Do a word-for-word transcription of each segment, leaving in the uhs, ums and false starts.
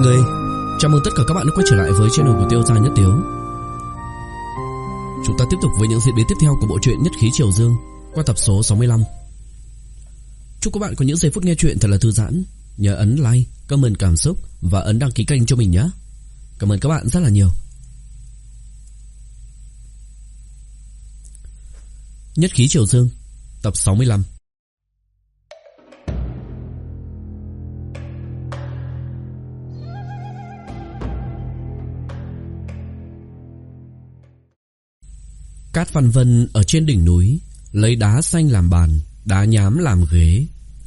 người, chào mừng tất cả các bạn đã quay trở lại với channel của Tiêu Gia Nhất Tiếu. Chúng ta tiếp tục với những diễn biến tiếp theo của bộ truyện Nhất Khí Triều Dương qua tập số sáu mươi lăm. Chúc các bạn có những giây phút nghe truyện thật là thư giãn. Nhớ ấn like, comment cảm xúc và ấn đăng ký kênh cho mình nhé. Cảm ơn các bạn rất là nhiều. Nhất Khí Triều Dương tập sáu mươi lăm. Cát Văn Vân ở trên đỉnh núi lấy đá xanh làm bàn, đá nhám làm ghế.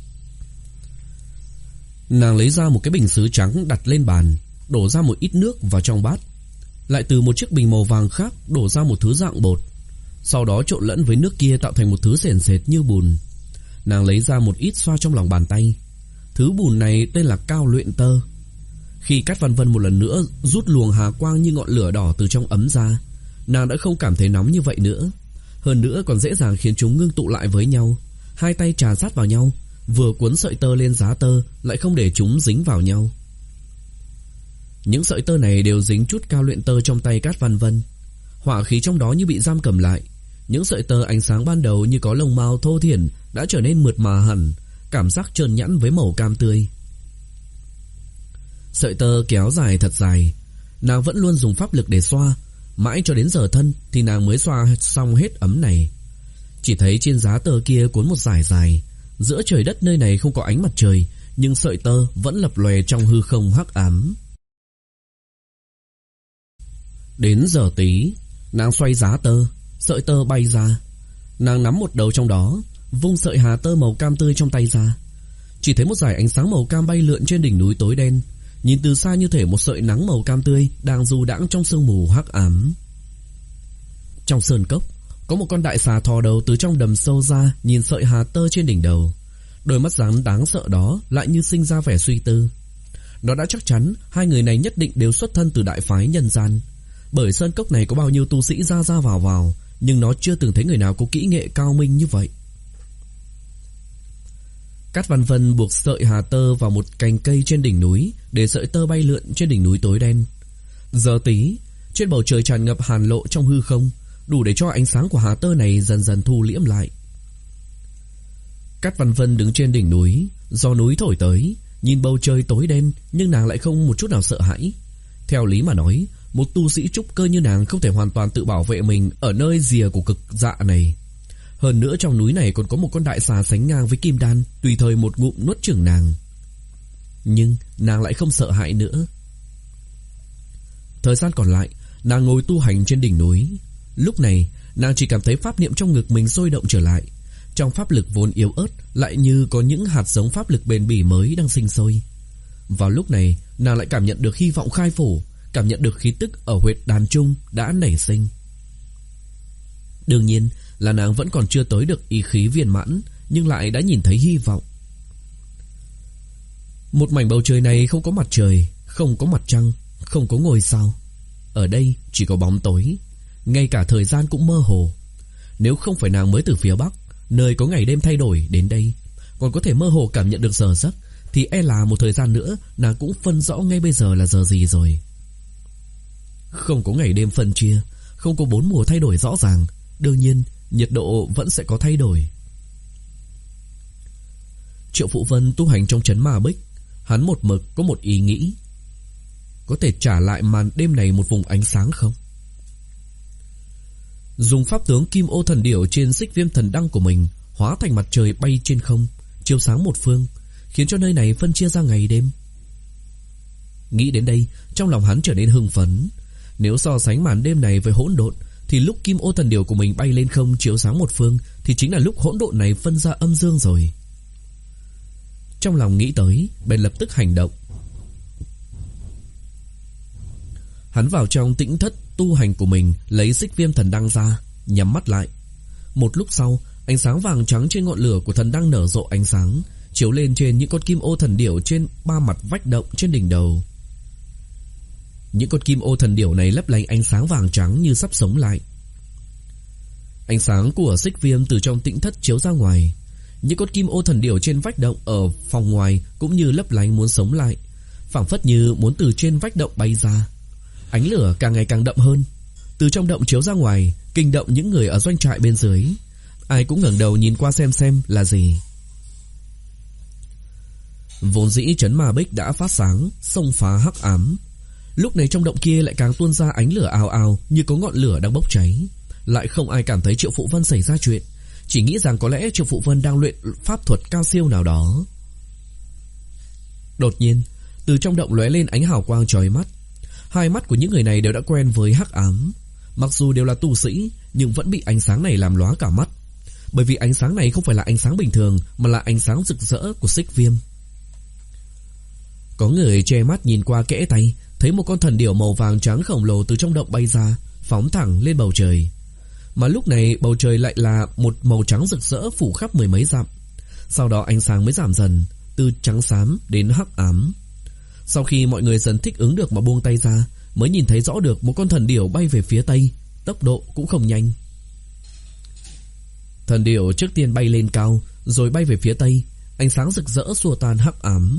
Nàng lấy ra một cái bình sứ trắng đặt lên bàn, đổ ra một ít nước vào trong bát, lại từ một chiếc bình màu vàng khác đổ ra một thứ dạng bột, sau đó trộn lẫn với nước kia tạo thành một thứ sền sệt như bùn. Nàng lấy ra một ít xoa trong lòng bàn tay. Thứ bùn này tên là cao luyện tơ. Khi Cát Văn Vân một lần nữa rút luồng hà quang như ngọn lửa đỏ từ trong ấm ra, nàng đã không cảm thấy nóng như vậy nữa. Hơn nữa còn dễ dàng khiến chúng ngưng tụ lại với nhau. Hai tay trà sát vào nhau, vừa cuốn sợi tơ lên giá tơ, lại không để chúng dính vào nhau. Những sợi tơ này đều dính chút cao luyện tơ trong tay Cát Văn Vân. Hỏa khí trong đó như bị giam cầm lại. Những sợi tơ ánh sáng ban đầu như có lông mao thô thiển đã trở nên mượt mà hẳn, cảm giác trơn nhẵn với màu cam tươi. Sợi tơ kéo dài thật dài. Nàng vẫn luôn dùng pháp lực để xoa, mãi cho đến giờ thân thì nàng mới xoa xong hết ấm này. Chỉ thấy trên giá tơ kia cuốn một dải dài. Giữa trời đất nơi này không có ánh mặt trời, nhưng sợi tơ vẫn lập lòe trong hư không hắc ám. Đến giờ tí, nàng xoay giá tơ, sợi tơ bay ra. Nàng nắm một đầu trong đó, vung sợi hà tơ màu cam tươi trong tay ra. Chỉ thấy một dải ánh sáng màu cam bay lượn trên đỉnh núi tối đen, nhìn từ xa như thể một sợi nắng màu cam tươi đang du đãng trong sương mù hắc ám. Trong sơn cốc, có một con đại xà thò đầu từ trong đầm sâu ra, nhìn sợi hà tơ trên đỉnh đầu. Đôi mắt rắn đáng sợ đó lại như sinh ra vẻ suy tư. Nó đã chắc chắn hai người này nhất định đều xuất thân từ đại phái nhân gian. Bởi sơn cốc này có bao nhiêu tu sĩ ra ra vào vào, nhưng nó chưa từng thấy người nào có kỹ nghệ cao minh như vậy. Cát Văn Vân buộc sợi hà tơ vào một cành cây trên đỉnh núi, để sợi tơ bay lượn trên đỉnh núi tối đen. Giờ tí, trên bầu trời tràn ngập hàn lộ trong hư không, đủ để cho ánh sáng của hà tơ này dần dần thu liễm lại. Cát Văn Vân đứng trên đỉnh núi, gió núi thổi tới, nhìn bầu trời tối đen, nhưng nàng lại không một chút nào sợ hãi. Theo lý mà nói, một tu sĩ trúc cơ như nàng không thể hoàn toàn tự bảo vệ mình ở nơi rìa của cực dạ này. Hơn nữa trong núi này còn có một con đại xà sánh ngang với kim đan, tùy thời một ngụm nuốt chửng nàng. Nhưng nàng lại không sợ hãi nữa. Thời gian còn lại, nàng ngồi tu hành trên đỉnh núi. Lúc này, nàng chỉ cảm thấy pháp niệm trong ngực mình sôi động trở lại. Trong pháp lực vốn yếu ớt, lại như có những hạt giống pháp lực bền bỉ mới đang sinh sôi. Vào lúc này, nàng lại cảm nhận được hy vọng khai phủ, cảm nhận được khí tức ở huyệt đàn trung đã nảy sinh. Đương nhiên là nàng vẫn còn chưa tới được ý khí viên mãn, nhưng lại đã nhìn thấy hy vọng. Một mảnh bầu trời này không có mặt trời, không có mặt trăng, không có ngôi sao. Ở đây chỉ có bóng tối, ngay cả thời gian cũng mơ hồ. Nếu không phải nàng mới từ phía Bắc, nơi có ngày đêm thay đổi đến đây, còn có thể mơ hồ cảm nhận được giờ giấc, thì e là một thời gian nữa nàng cũng phân rõ ngay bây giờ là giờ gì rồi. Không có ngày đêm phân chia, không có bốn mùa thay đổi rõ ràng, đương nhiên nhiệt độ vẫn sẽ có thay đổi. Triệu Phụ Vân tu hành trong trấn Ma Bích, hắn một mực có một ý nghĩ: có thể trả lại màn đêm này một vùng ánh sáng không? Dùng pháp tướng Kim Ô Thần Điểu trên Xích Viêm Thần Đăng của mình hóa thành mặt trời bay trên không, chiếu sáng một phương, khiến cho nơi này phân chia ra ngày đêm. Nghĩ đến đây, trong lòng hắn trở nên hưng phấn. Nếu so sánh màn đêm này với hỗn độn, thì lúc Kim Ô Thần Điểu của mình bay lên không chiếu sáng một phương, thì chính là lúc hỗn độn này phân ra âm dương rồi. Trong lòng nghĩ tới, bèn lập tức hành động. Hắn vào trong tĩnh thất tu hành của mình, lấy Xích Viêm Thần Đăng ra, nhắm mắt lại. Một lúc sau, ánh sáng vàng trắng trên ngọn lửa của thần đăng nở rộ ánh sáng, chiếu lên trên những con kim ô thần điểu trên ba mặt vách động trên đỉnh đầu. Những con kim ô thần điểu này lấp lánh ánh sáng vàng trắng như sắp sống lại. Ánh sáng của Xích Viêm từ trong tĩnh thất chiếu ra ngoài. Những con kim ô thần điểu trên vách động ở phòng ngoài cũng như lấp lánh muốn sống lại. phảng phất như muốn từ trên vách động bay ra. Ánh lửa càng ngày càng đậm hơn, từ trong động chiếu ra ngoài, kinh động những người ở doanh trại bên dưới. Ai cũng ngẩng đầu nhìn qua xem xem là gì. Vốn dĩ trấn Ma Bích đã phát sáng, xông phá hắc ám. Lúc này trong động kia lại càng tuôn ra ánh lửa ào ào, như có ngọn lửa đang bốc cháy. Lại không ai cảm thấy Triệu Phụ Vân xảy ra chuyện, chỉ nghĩ rằng có lẽ Triệu Phụ Vân đang luyện pháp thuật cao siêu nào đó. Đột nhiên, từ trong động lóe lên ánh hào quang chói mắt. Hai mắt của những người này đều đã quen với hắc ám. Mặc dù đều là tu sĩ, nhưng vẫn bị ánh sáng này làm lóa cả mắt. Bởi vì ánh sáng này không phải là ánh sáng bình thường, mà là ánh sáng rực rỡ của xích viêm. Có người che mắt nhìn qua kẽ tay, thấy một con thần điểu màu vàng trắng khổng lồ từ trong động bay ra, phóng thẳng lên bầu trời. Mà lúc này bầu trời lại là một màu trắng rực rỡ phủ khắp mười mấy dặm. Sau đó ánh sáng mới giảm dần, từ trắng xám đến hắc ám. Sau khi mọi người dần thích ứng được mà buông tay ra, mới nhìn thấy rõ được một con thần điểu bay về phía tây, tốc độ cũng không nhanh. Thần điểu trước tiên bay lên cao, rồi bay về phía tây, ánh sáng rực rỡ xua tan hắc ám.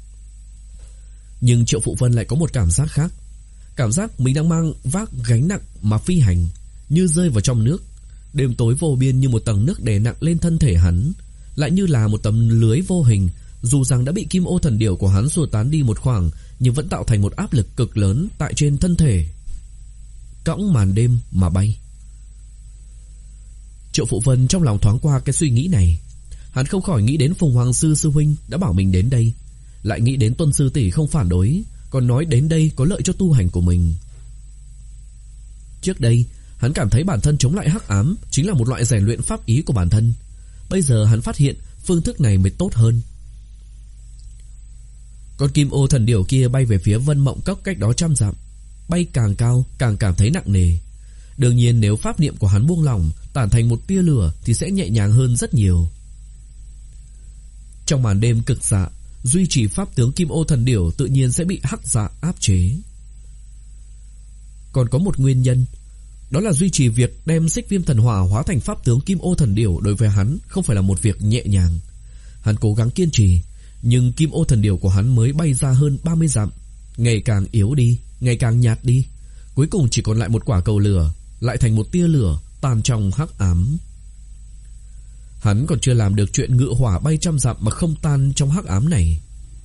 Nhưng Triệu Phụ Vân lại có một cảm giác khác. Cảm giác mình đang mang vác gánh nặng mà phi hành, như rơi vào trong nước. Đêm tối vô biên như một tầng nước đè nặng lên thân thể hắn, lại như là một tấm lưới vô hình. Dù rằng đã bị kim ô thần điểu của hắn xua tán đi một khoảng, nhưng vẫn tạo thành một áp lực cực lớn tại trên thân thể. Cõng màn đêm mà bay. Triệu Phụ Vân trong lòng thoáng qua cái suy nghĩ này. Hắn không khỏi nghĩ đến Phùng Hoàng Sư Sư Huynh đã bảo mình đến đây, lại nghĩ đến Tuân Sư Tỷ không phản đối, còn nói đến đây có lợi cho tu hành của mình. Trước đây hắn cảm thấy bản thân chống lại hắc ám chính là một loại rèn luyện pháp ý của bản thân. Bây giờ hắn phát hiện phương thức này mới tốt hơn. Con kim ô thần điểu kia bay về phía Vân Mộng Cốc cách đó trăm dặm, bay càng cao càng cảm thấy nặng nề. Đương nhiên nếu pháp niệm của hắn buông lỏng, tản thành một tia lửa thì sẽ nhẹ nhàng hơn rất nhiều. Trong màn đêm cực dạ, duy trì pháp tướng kim ô thần điểu tự nhiên sẽ bị hắc dạ áp chế. Còn có một nguyên nhân, đó là duy trì việc đem xích viêm thần hỏa hóa thành pháp tướng kim ô thần điểu đối với hắn không phải là một việc nhẹ nhàng. Hắn cố gắng kiên trì, nhưng kim ô thần điểu của hắn mới bay ra hơn ba mươi dặm, ngày càng yếu đi, ngày càng nhạt đi, cuối cùng chỉ còn lại một quả cầu lửa, lại thành một tia lửa tan trong hắc ám. Hắn còn chưa làm được chuyện ngự hỏa bay trăm dặm mà không tan trong hắc ám này.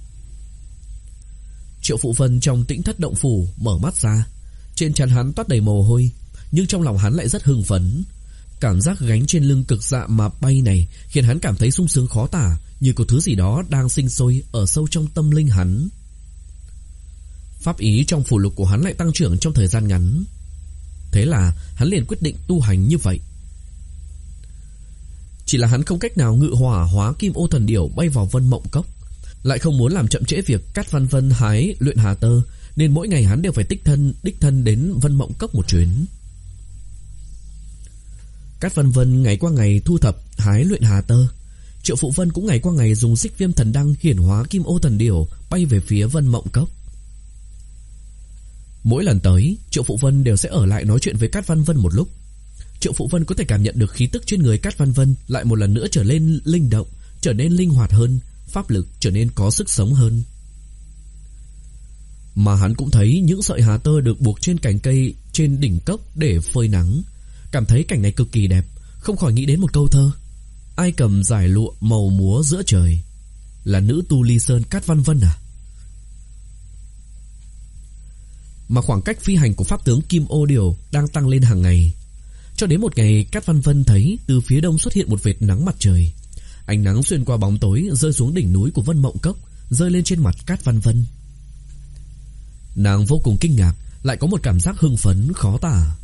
Triệu Phụ Vân trong Tĩnh Thất động phủ mở mắt ra, trên trán hắn toát đầy mồ hôi, nhưng trong lòng hắn lại rất hưng phấn. Cảm giác gánh trên lưng cực dạ mà bay này khiến hắn cảm thấy sung sướng khó tả, như có thứ gì đó đang sinh sôi ở sâu trong tâm linh hắn. Pháp ý trong phù lục của hắn lại tăng trưởng trong thời gian ngắn. Thế là hắn liền quyết định tu hành như vậy. Chỉ là hắn không cách nào ngự hỏa hóa kim ô thần điểu bay vào Vân Mộng Cốc, lại không muốn làm chậm trễ việc Cát Văn Vân hái luyện hà tơ, nên mỗi ngày hắn đều phải tích thân đích thân đến Vân Mộng Cốc một chuyến. Cát Văn Vân ngày qua ngày thu thập hái luyện hà tơ, Triệu Phụ Vân cũng ngày qua ngày dùng xích viêm thần đăng hiển hóa kim ô thần điểu bay về phía Vân Mộng Cốc. Mỗi lần tới, Triệu Phụ Vân đều sẽ ở lại nói chuyện với Cát Văn Vân một lúc. Triệu Phụ Vân có thể cảm nhận được khí tức trên người Cát Văn Vân lại một lần nữa trở nên linh động, trở nên linh hoạt hơn, pháp lực trở nên có sức sống hơn. Mà hắn cũng thấy những sợi hà tơ được buộc trên cành cây trên đỉnh cốc để phơi nắng, cảm thấy cảnh này cực kỳ đẹp, không khỏi nghĩ đến một câu thơ: ai cầm dải lụa màu múa giữa trời, là nữ tu Ly Sơn Cát Văn Vân à? Mà khoảng cách phi hành của pháp tướng Kim Ô Điểu đang tăng lên hàng ngày. Cho đến một ngày, Cát Văn Vân thấy từ phía đông xuất hiện một vệt nắng mặt trời. Ánh nắng xuyên qua bóng tối rơi xuống đỉnh núi của Vân Mộng Cốc, rơi lên trên mặt Cát Văn Vân. Nàng vô cùng kinh ngạc, lại có một cảm giác hưng phấn khó tả.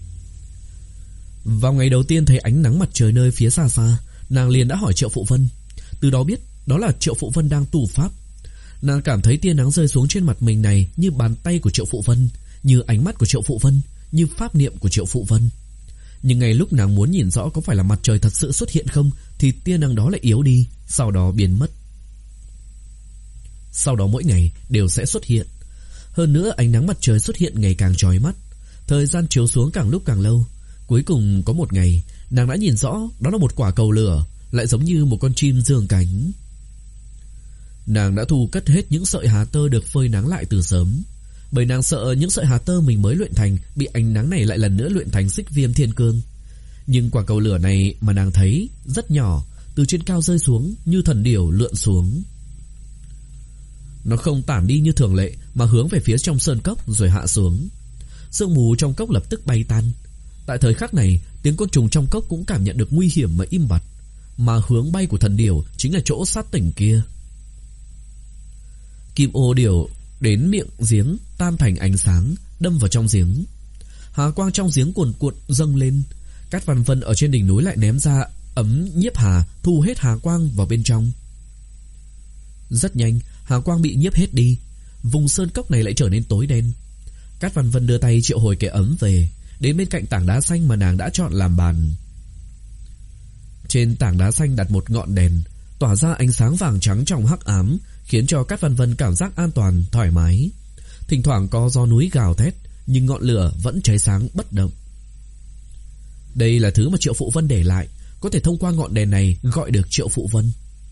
Vào ngày đầu tiên thấy ánh nắng mặt trời nơi phía xa xa, nàng liền đã hỏi Triệu Phụ Vân. Từ đó biết đó là Triệu Phụ Vân đang tu pháp. Nàng cảm thấy tia nắng rơi xuống trên mặt mình này như bàn tay của Triệu Phụ Vân, như ánh mắt của Triệu Phụ Vân, như pháp niệm của Triệu Phụ Vân. Nhưng ngay lúc nàng muốn nhìn rõ có phải là mặt trời thật sự xuất hiện không, thì tia nắng đó lại yếu đi, sau đó biến mất. Sau đó mỗi ngày đều sẽ xuất hiện. Hơn nữa ánh nắng mặt trời xuất hiện ngày càng chói mắt, thời gian chiếu xuống càng lúc càng lâu. Cuối cùng có một ngày, nàng đã nhìn rõ đó là một quả cầu lửa, lại giống như một con chim dương cánh. Nàng đã thu cất hết những sợi hà tơ được phơi nắng lại từ sớm, bởi nàng sợ những sợi hà tơ mình mới luyện thành bị ánh nắng này lại lần nữa luyện thành xích viêm thiên cương. Nhưng quả cầu lửa này mà nàng thấy rất nhỏ, từ trên cao rơi xuống như thần điểu lượn xuống. Nó không tản đi như thường lệ mà hướng về phía trong sơn cốc rồi hạ xuống. Sương mù trong cốc lập tức bay tan. Tại thời khắc này, tiếng côn trùng trong cốc cũng cảm nhận được nguy hiểm mà im bặt, mà hướng bay của thần điểu chính là chỗ sát tỉnh kia. Kim ô điểu đến miệng giếng tan thành ánh sáng, đâm vào trong giếng. Hà quang trong giếng cuồn cuộn dâng lên. Cát Văn Vân ở trên đỉnh núi lại ném ra ấm nhiếp hà, thu hết hà quang vào bên trong. Rất nhanh, hà quang bị nhiếp hết đi. Vùng sơn cốc này lại trở nên tối đen. Cát Văn Vân đưa tay triệu hồi cái ấm về, đến bên cạnh tảng đá xanh mà nàng đã chọn làm bàn. Trên tảng đá xanh đặt một ngọn đèn, tỏa ra ánh sáng vàng trắng trong hắc ám, khiến cho Cát Văn Vân cảm giác an toàn, thoải mái. Thỉnh thoảng có gió núi gào thét, nhưng ngọn lửa vẫn cháy sáng bất động. Đây là thứ mà Triệu Phụ Vân để lại, có thể thông qua ngọn đèn này gọi được Triệu Phụ Vân.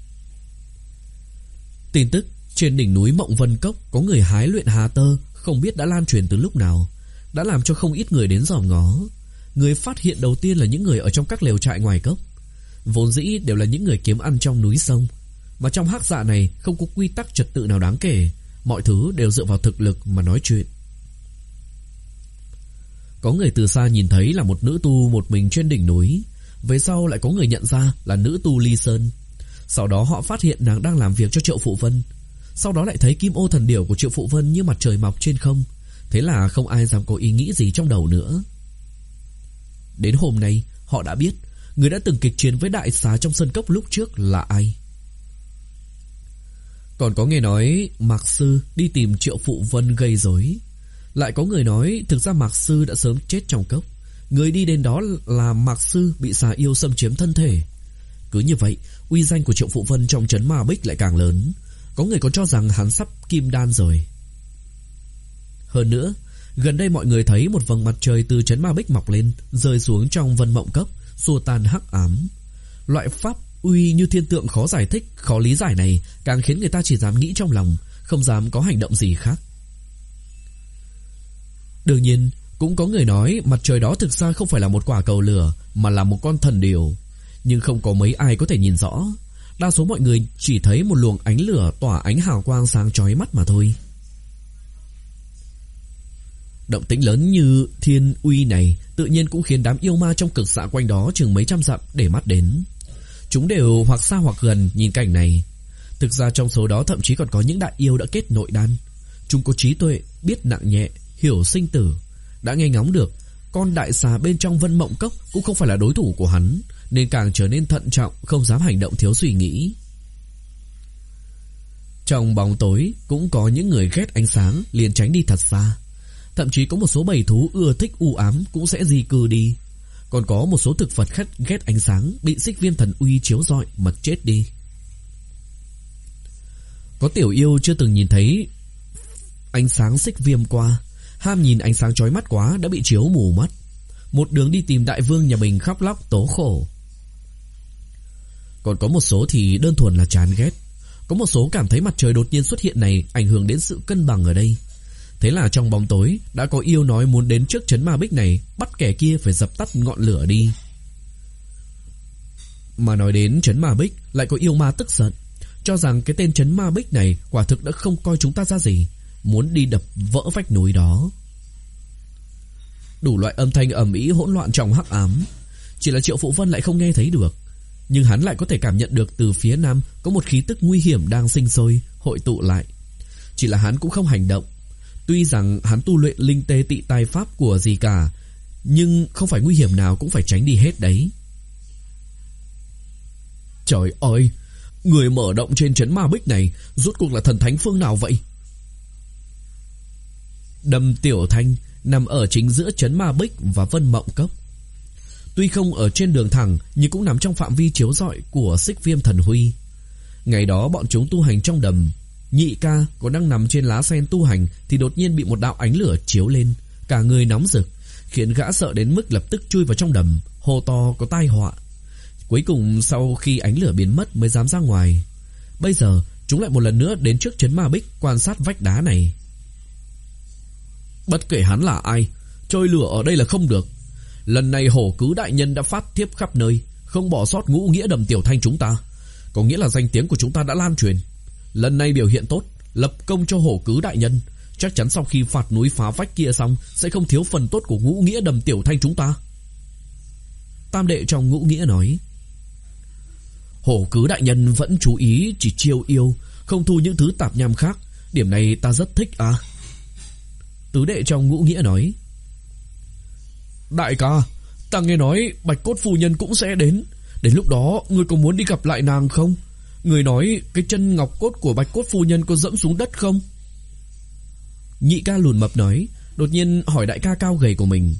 Tin tức trên đỉnh núi Mộng Vân Cốc có người hái luyện hà tơ không biết đã lan truyền từ lúc nào, đã làm cho không ít người đến dòm ngó. Người phát hiện đầu tiên là những người ở trong các lều trại ngoài cốc, vốn dĩ đều là những người kiếm ăn trong núi sông. Mà trong hắc dạ này không có quy tắc trật tự nào đáng kể, mọi thứ đều dựa vào thực lực mà nói chuyện. Có người từ xa nhìn thấy là một nữ tu một mình trên đỉnh núi, về sau lại có người nhận ra là nữ tu Ly Sơn. Sau đó họ phát hiện nàng đang làm việc cho Triệu Phụ Vân. Sau đó lại thấy kim ô thần điểu của Triệu Phụ Vân như mặt trời mọc trên không. Thế là không ai dám có ý nghĩ gì trong đầu nữa. Đến hôm nay họ đã biết người đã từng kịch chiến với đại xà trong sơn cốc lúc trước là ai. Còn có nghe nói Mạc Sư đi tìm Triệu Phụ Vân gây rối. Lại có người nói thực ra Mạc Sư đã sớm chết trong cốc, người đi đến đó là Mạc Sư bị xà yêu xâm chiếm thân thể. Cứ như vậy, uy danh của Triệu Phụ Vân trong trấn Ma Bích lại càng lớn. Có người còn cho rằng hắn sắp kim đan rồi. Hơn nữa, gần đây mọi người thấy một vầng mặt trời từ trấn Ma Bích mọc lên, rơi xuống trong Vân Mộng Cốc, xua tan hắc ám. Loại pháp uy như thiên tượng khó giải thích, khó lý giải này càng khiến người ta chỉ dám nghĩ trong lòng, không dám có hành động gì khác. Đương nhiên, cũng có người nói mặt trời đó thực ra không phải là một quả cầu lửa, mà là một con thần điểu. Nhưng không có mấy ai có thể nhìn rõ. Đa số mọi người chỉ thấy một luồng ánh lửa tỏa ánh hào quang sáng chói mắt mà thôi. Động tĩnh lớn như thiên uy này tự nhiên cũng khiến đám yêu ma trong cực xạ quanh đó chừng mấy trăm dặm để mắt đến. Chúng đều hoặc xa hoặc gần nhìn cảnh này. Thực ra trong số đó thậm chí còn có những đại yêu đã kết nội đan. Chúng có trí tuệ, biết nặng nhẹ, hiểu sinh tử, đã nghe ngóng được con đại xà bên trong Vân Mộng Cốc cũng không phải là đối thủ của hắn, nên càng trở nên thận trọng, không dám hành động thiếu suy nghĩ. Trong bóng tối cũng có những người ghét ánh sáng liền tránh đi thật xa. Thậm chí có một số bầy thú ưa thích u ám cũng sẽ di cư đi. Còn có một số thực vật khác ghét ánh sáng, bị xích viêm thần uy chiếu rọi mà chết đi. Có tiểu yêu chưa từng nhìn thấy ánh sáng xích viêm qua, ham nhìn ánh sáng chói mắt quá đã bị chiếu mù mắt, một đường đi tìm đại vương nhà mình khóc lóc tố khổ. Còn có một số thì đơn thuần là chán ghét. Có một số cảm thấy mặt trời đột nhiên xuất hiện này ảnh hưởng đến sự cân bằng ở đây. Thế là trong bóng tối đã có yêu nói muốn đến trước trấn Ma Bích này, bắt kẻ kia phải dập tắt ngọn lửa đi. Mà nói đến trấn Ma Bích, lại có yêu ma tức giận, cho rằng cái tên trấn Ma Bích này quả thực đã không coi chúng ta ra gì, muốn đi đập vỡ vách núi đó. Đủ loại âm thanh ầm ĩ hỗn loạn trong hắc ám. Chỉ là Triệu Phụ Vân lại không nghe thấy được, nhưng hắn lại có thể cảm nhận được từ phía nam có một khí tức nguy hiểm đang sinh sôi, hội tụ lại. Chỉ là hắn cũng không hành động. Tuy rằng hắn tu luyện linh tê tị tai pháp của gì cả, nhưng không phải nguy hiểm nào cũng phải tránh đi hết đấy. Trời ơi, người mở động trên trấn Ma Bích này rốt cuộc là thần thánh phương nào vậy? Đầm Tiểu Thanh nằm ở chính giữa trấn Ma Bích và Vân Mộng Cốc. Tuy không ở trên đường thẳng, nhưng cũng nằm trong phạm vi chiếu rọi của xích viêm thần huy. Ngày đó bọn chúng tu hành trong đầm. Nhị ca còn đang nằm trên lá sen tu hành thì đột nhiên bị một đạo ánh lửa chiếu lên, cả người nóng rực, khiến gã sợ đến mức lập tức chui vào trong đầm, hô to có tai họa. Cuối cùng sau khi ánh lửa biến mất mới dám ra ngoài. Bây giờ chúng lại một lần nữa đến trước trấn ma bích quan sát vách đá này. Bất kể hắn là ai, chơi lửa ở đây là không được. Lần này hổ cứ đại nhân đã phát thiếp khắp nơi, không bỏ sót ngũ nghĩa đầm tiểu thanh chúng ta, có nghĩa là danh tiếng của chúng ta đã lan truyền. Lần này biểu hiện tốt, lập công cho hổ cứ đại nhân, chắc chắn sau khi phạt núi phá vách kia xong sẽ không thiếu phần tốt của ngũ nghĩa đầm tiểu thanh chúng ta. Tam đệ trong ngũ nghĩa nói. Hổ cứ đại nhân vẫn chú ý chỉ chiêu yêu, không thu những thứ tạp nham khác, điểm này ta rất thích à. Tứ đệ trong ngũ nghĩa nói. Đại ca, ta nghe nói Bạch Cốt phu nhân cũng sẽ đến, đến lúc đó ngươi có muốn đi gặp lại nàng không? Người nói cái chân ngọc cốt của Bạch Cốt phu nhân có dẫm xuống đất không? Nhị ca lùn mập nói, đột nhiên hỏi đại ca cao gầy của mình.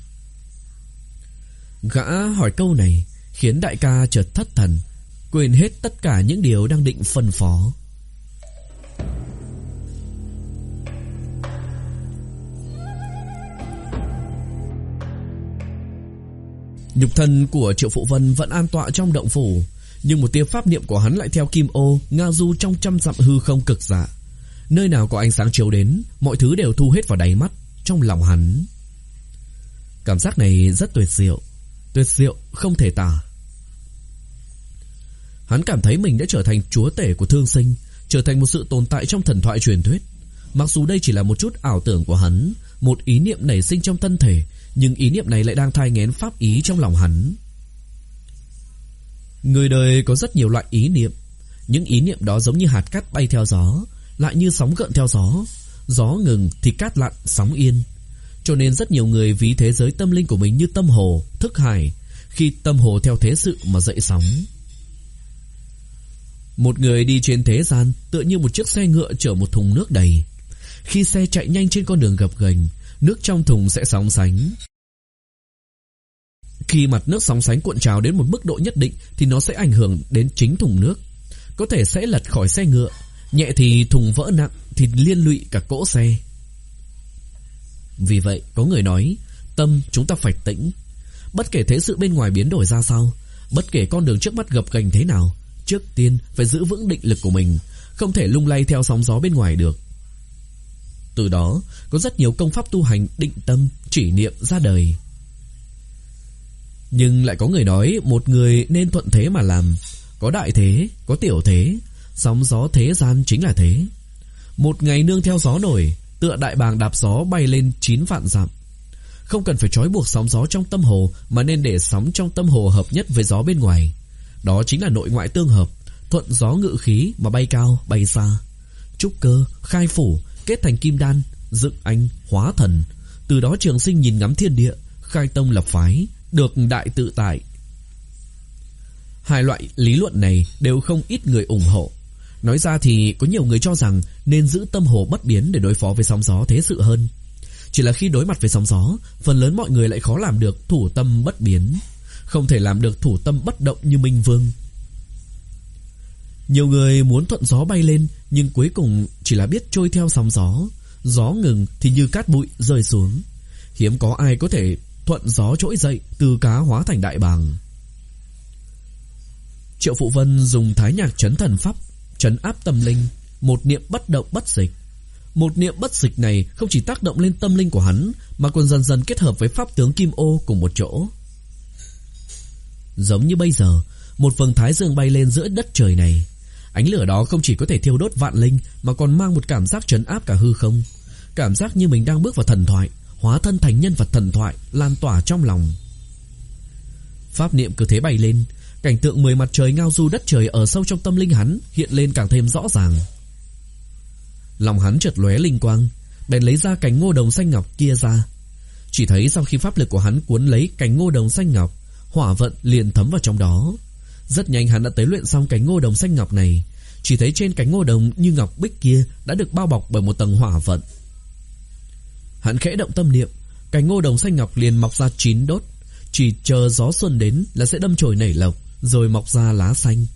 Gã hỏi câu này khiến đại ca chợt thất thần, quên hết tất cả những điều đang định phân phó. Nhục thân của Triệu Phụ Vân vẫn an tọa trong động phủ, nhưng một tia pháp niệm của hắn lại theo kim ô ngao du trong trăm dặm hư không cực dạ. Nơi nào có ánh sáng chiếu đến, mọi thứ đều thu hết vào đáy mắt, trong lòng hắn. Cảm giác này rất tuyệt diệu, tuyệt diệu không thể tả. Hắn cảm thấy mình đã trở thành chúa tể của thương sinh, trở thành một sự tồn tại trong thần thoại truyền thuyết. Mặc dù đây chỉ là một chút ảo tưởng của hắn, một ý niệm nảy sinh trong thân thể, nhưng ý niệm này lại đang thai nghén pháp ý trong lòng hắn. Người đời có rất nhiều loại ý niệm. Những ý niệm đó giống như hạt cát bay theo gió, lại như sóng gợn theo gió. Gió ngừng thì cát lặn, sóng yên. Cho nên rất nhiều người ví thế giới tâm linh của mình như tâm hồ, thức hải, khi tâm hồ theo thế sự mà dậy sóng. Một người đi trên thế gian tựa như một chiếc xe ngựa chở một thùng nước đầy. Khi xe chạy nhanh trên con đường gập ghềnh, nước trong thùng sẽ sóng sánh. Khi mặt nước sóng sánh cuộn trào đến một mức độ nhất định thì nó sẽ ảnh hưởng đến chính thùng nước, có thể sẽ lật khỏi xe ngựa, nhẹ thì thùng vỡ, nặng thì liên lụy cả cỗ xe. Vì vậy có người nói, tâm chúng ta phải tĩnh. Bất kể thế sự bên ngoài biến đổi ra sao, bất kể con đường trước mắt gập ghềnh thế nào, trước tiên phải giữ vững định lực của mình, không thể lung lay theo sóng gió bên ngoài được. Từ đó có rất nhiều công pháp tu hành định tâm, chỉ niệm ra đời. Nhưng lại có người nói một người nên thuận thế mà làm. Có đại thế, có tiểu thế, sóng gió thế gian chính là thế. Một ngày nương theo gió nổi, tựa đại bàng đạp gió bay lên chín vạn dặm. Không cần phải trói buộc sóng gió trong tâm hồ, mà nên để sóng trong tâm hồ hợp nhất với gió bên ngoài. Đó chính là nội ngoại tương hợp, thuận gió ngự khí mà bay cao, bay xa. Trúc cơ, khai phủ, kết thành kim đan, dựng anh, hóa thần. Từ đó trường sinh nhìn ngắm thiên địa, khai tông lập phái, được đại tự tại. Hai loại lý luận này đều không ít người ủng hộ. Nói ra thì có nhiều người cho rằng nên giữ tâm hồ bất biến để đối phó với sóng gió thế sự hơn. Chỉ là khi đối mặt với sóng gió, phần lớn mọi người lại khó làm được thủ tâm bất biến, không thể làm được thủ tâm bất động như Minh Vương. Nhiều người muốn thuận gió bay lên, nhưng cuối cùng chỉ là biết trôi theo sóng gió. Gió ngừng thì như cát bụi rơi xuống. Hiếm có ai có thể thuận gió trỗi dậy, từ cá hóa thành đại bàng. Triệu Phụ Vân dùng thái nhạc trấn thần pháp trấn áp tâm linh, một niệm bất động bất dịch. Một niệm bất dịch này không chỉ tác động lên tâm linh của hắn, mà còn dần dần kết hợp với pháp tướng kim ô cùng một chỗ. Giống như bây giờ, một vầng thái dương bay lên giữa đất trời này. Ánh lửa đó không chỉ có thể thiêu đốt vạn linh, mà còn mang một cảm giác trấn áp cả hư không. Cảm giác như mình đang bước vào thần thoại, hóa thân thành nhân vật thần thoại, lan tỏa trong lòng. Pháp niệm cứ thế bay lên, cảnh tượng mười mặt trời ngao du đất trời ở sâu trong tâm linh hắn hiện lên càng thêm rõ ràng. Lòng hắn chợt lóe linh quang, bèn lấy ra cành ngô đồng xanh ngọc kia ra. Chỉ thấy sau khi pháp lực của hắn cuốn lấy cành ngô đồng xanh ngọc, hỏa vận liền thấm vào trong đó. Rất nhanh hắn đã tế luyện xong cành ngô đồng xanh ngọc này. Chỉ thấy trên cành ngô đồng như ngọc bích kia đã được bao bọc bởi một tầng hỏa vận. Hắn khẽ động tâm niệm, cành ngô đồng xanh ngọc liền mọc ra chín đốt, chỉ chờ gió xuân đến là sẽ đâm chồi nảy lộc, rồi mọc ra lá xanh.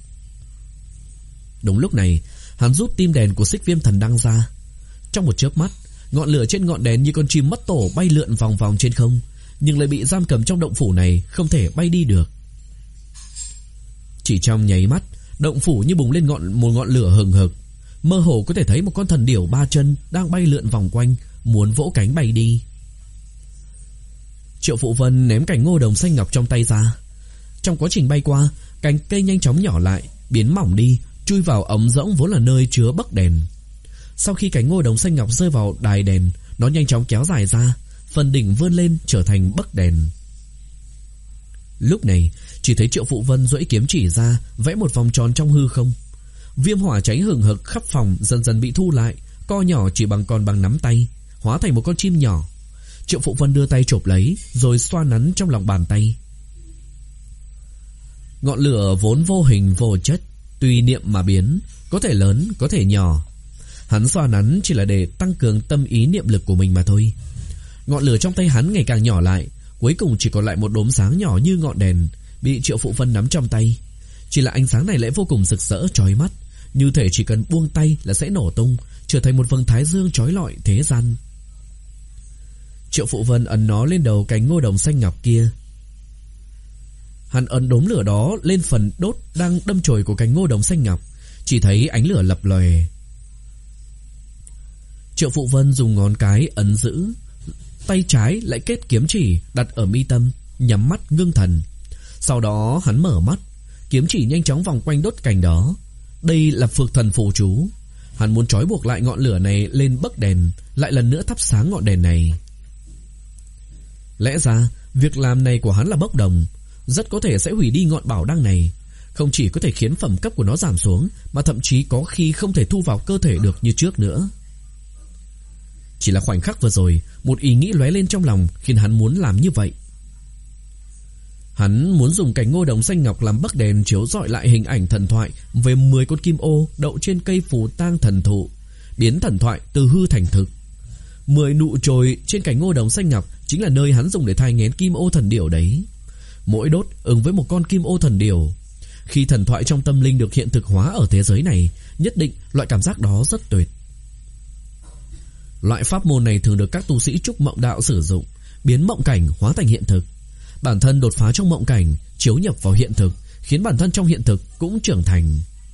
Đúng lúc này, hắn rút tim đèn của Xích Viêm Thần Đăng ra. Trong một chớp mắt, ngọn lửa trên ngọn đèn như con chim mất tổ bay lượn vòng vòng trên không, nhưng lại bị giam cầm trong động phủ này, không thể bay đi được. Chỉ trong nháy mắt, động phủ như bùng lên ngọn một ngọn lửa hừng hực. mơ hồ có thể thấy một con thần điểu ba chân đang bay lượn vòng quanh, muốn vỗ cánh bay đi. Triệu Phụ Vân ném cành ngô đồng xanh ngọc trong tay ra. Trong quá trình bay qua, cành cây nhanh chóng nhỏ lại, biến mỏng đi, chui vào ống rỗng vốn là nơi chứa bấc đèn. Sau khi cành ngô đồng xanh ngọc rơi vào đài đèn, nó nhanh chóng kéo dài ra, phần đỉnh vươn lên trở thành bấc đèn. Lúc này, chỉ thấy Triệu Phụ Vân duỗi kiếm chỉ ra, vẽ một vòng tròn trong hư không. Viêm hỏa cháy hừng hực khắp phòng dần dần bị thu lại, co nhỏ chỉ bằng còn bằng nắm tay, hóa thành một con chim nhỏ. Triệu Phụ Vân đưa tay chộp lấy, rồi xoa nắn trong lòng bàn tay. Ngọn lửa vốn vô hình vô chất, tùy niệm mà biến, có thể lớn, có thể nhỏ. Hắn xoa nắn chỉ là để tăng cường tâm ý niệm lực của mình mà thôi. Ngọn lửa trong tay hắn ngày càng nhỏ lại, cuối cùng chỉ còn lại một đốm sáng nhỏ như ngọn đèn, bị Triệu Phụ Vân nắm trong tay. Chỉ là ánh sáng này lại vô cùng rực rỡ chói mắt, như thể chỉ cần buông tay là sẽ nổ tung, trở thành một vầng thái dương chói lọi thế gian. Triệu Phụ Vân ấn nó lên đầu cành ngô đồng xanh ngọc kia. Hắn ấn đốm lửa đó lên phần đốt đang đâm chồi của cành ngô đồng xanh ngọc, chỉ thấy ánh lửa lập lòe. Triệu Phụ Vân dùng ngón cái ấn giữ, tay trái lại kết kiếm chỉ đặt ở mi tâm, nhắm mắt ngưng thần. Sau đó hắn mở mắt, kiếm chỉ nhanh chóng vòng quanh đốt cành đó. Đây là phược thần phù chú. Hắn muốn trói buộc lại ngọn lửa này lên bấc đèn, lại lần nữa thắp sáng ngọn đèn này. Lẽ ra việc làm này của hắn là bốc đồng, rất có thể sẽ hủy đi ngọn bảo đăng này. Không chỉ có thể khiến phẩm cấp của nó giảm xuống, mà thậm chí có khi không thể thu vào cơ thể được như trước nữa. Chỉ là khoảnh khắc vừa rồi, một ý nghĩ lóe lên trong lòng khiến hắn muốn làm như vậy. Hắn muốn dùng cành ngô đồng xanh ngọc làm bấc đèn chiếu rọi lại hình ảnh thần thoại về mười con kim ô đậu trên cây phù tang thần thụ, biến thần thoại từ hư thành thực. Mười nụ chồi trên cành ngô đồng xanh ngọc chính là nơi hắn dùng để thai nghén kim ô thần điểu đấy. Mỗi đốt ứng với một con kim ô thần điểu. Khi thần thoại trong tâm linh được hiện thực hóa ở thế giới này, nhất định loại cảm giác đó rất tuyệt. Loại pháp môn này thường được các tu sĩ trúc mộng đạo sử dụng, biến mộng cảnh hóa thành hiện thực. Bản thân đột phá trong mộng cảnh, chiếu nhập vào hiện thực, khiến bản thân trong hiện thực cũng trưởng thành.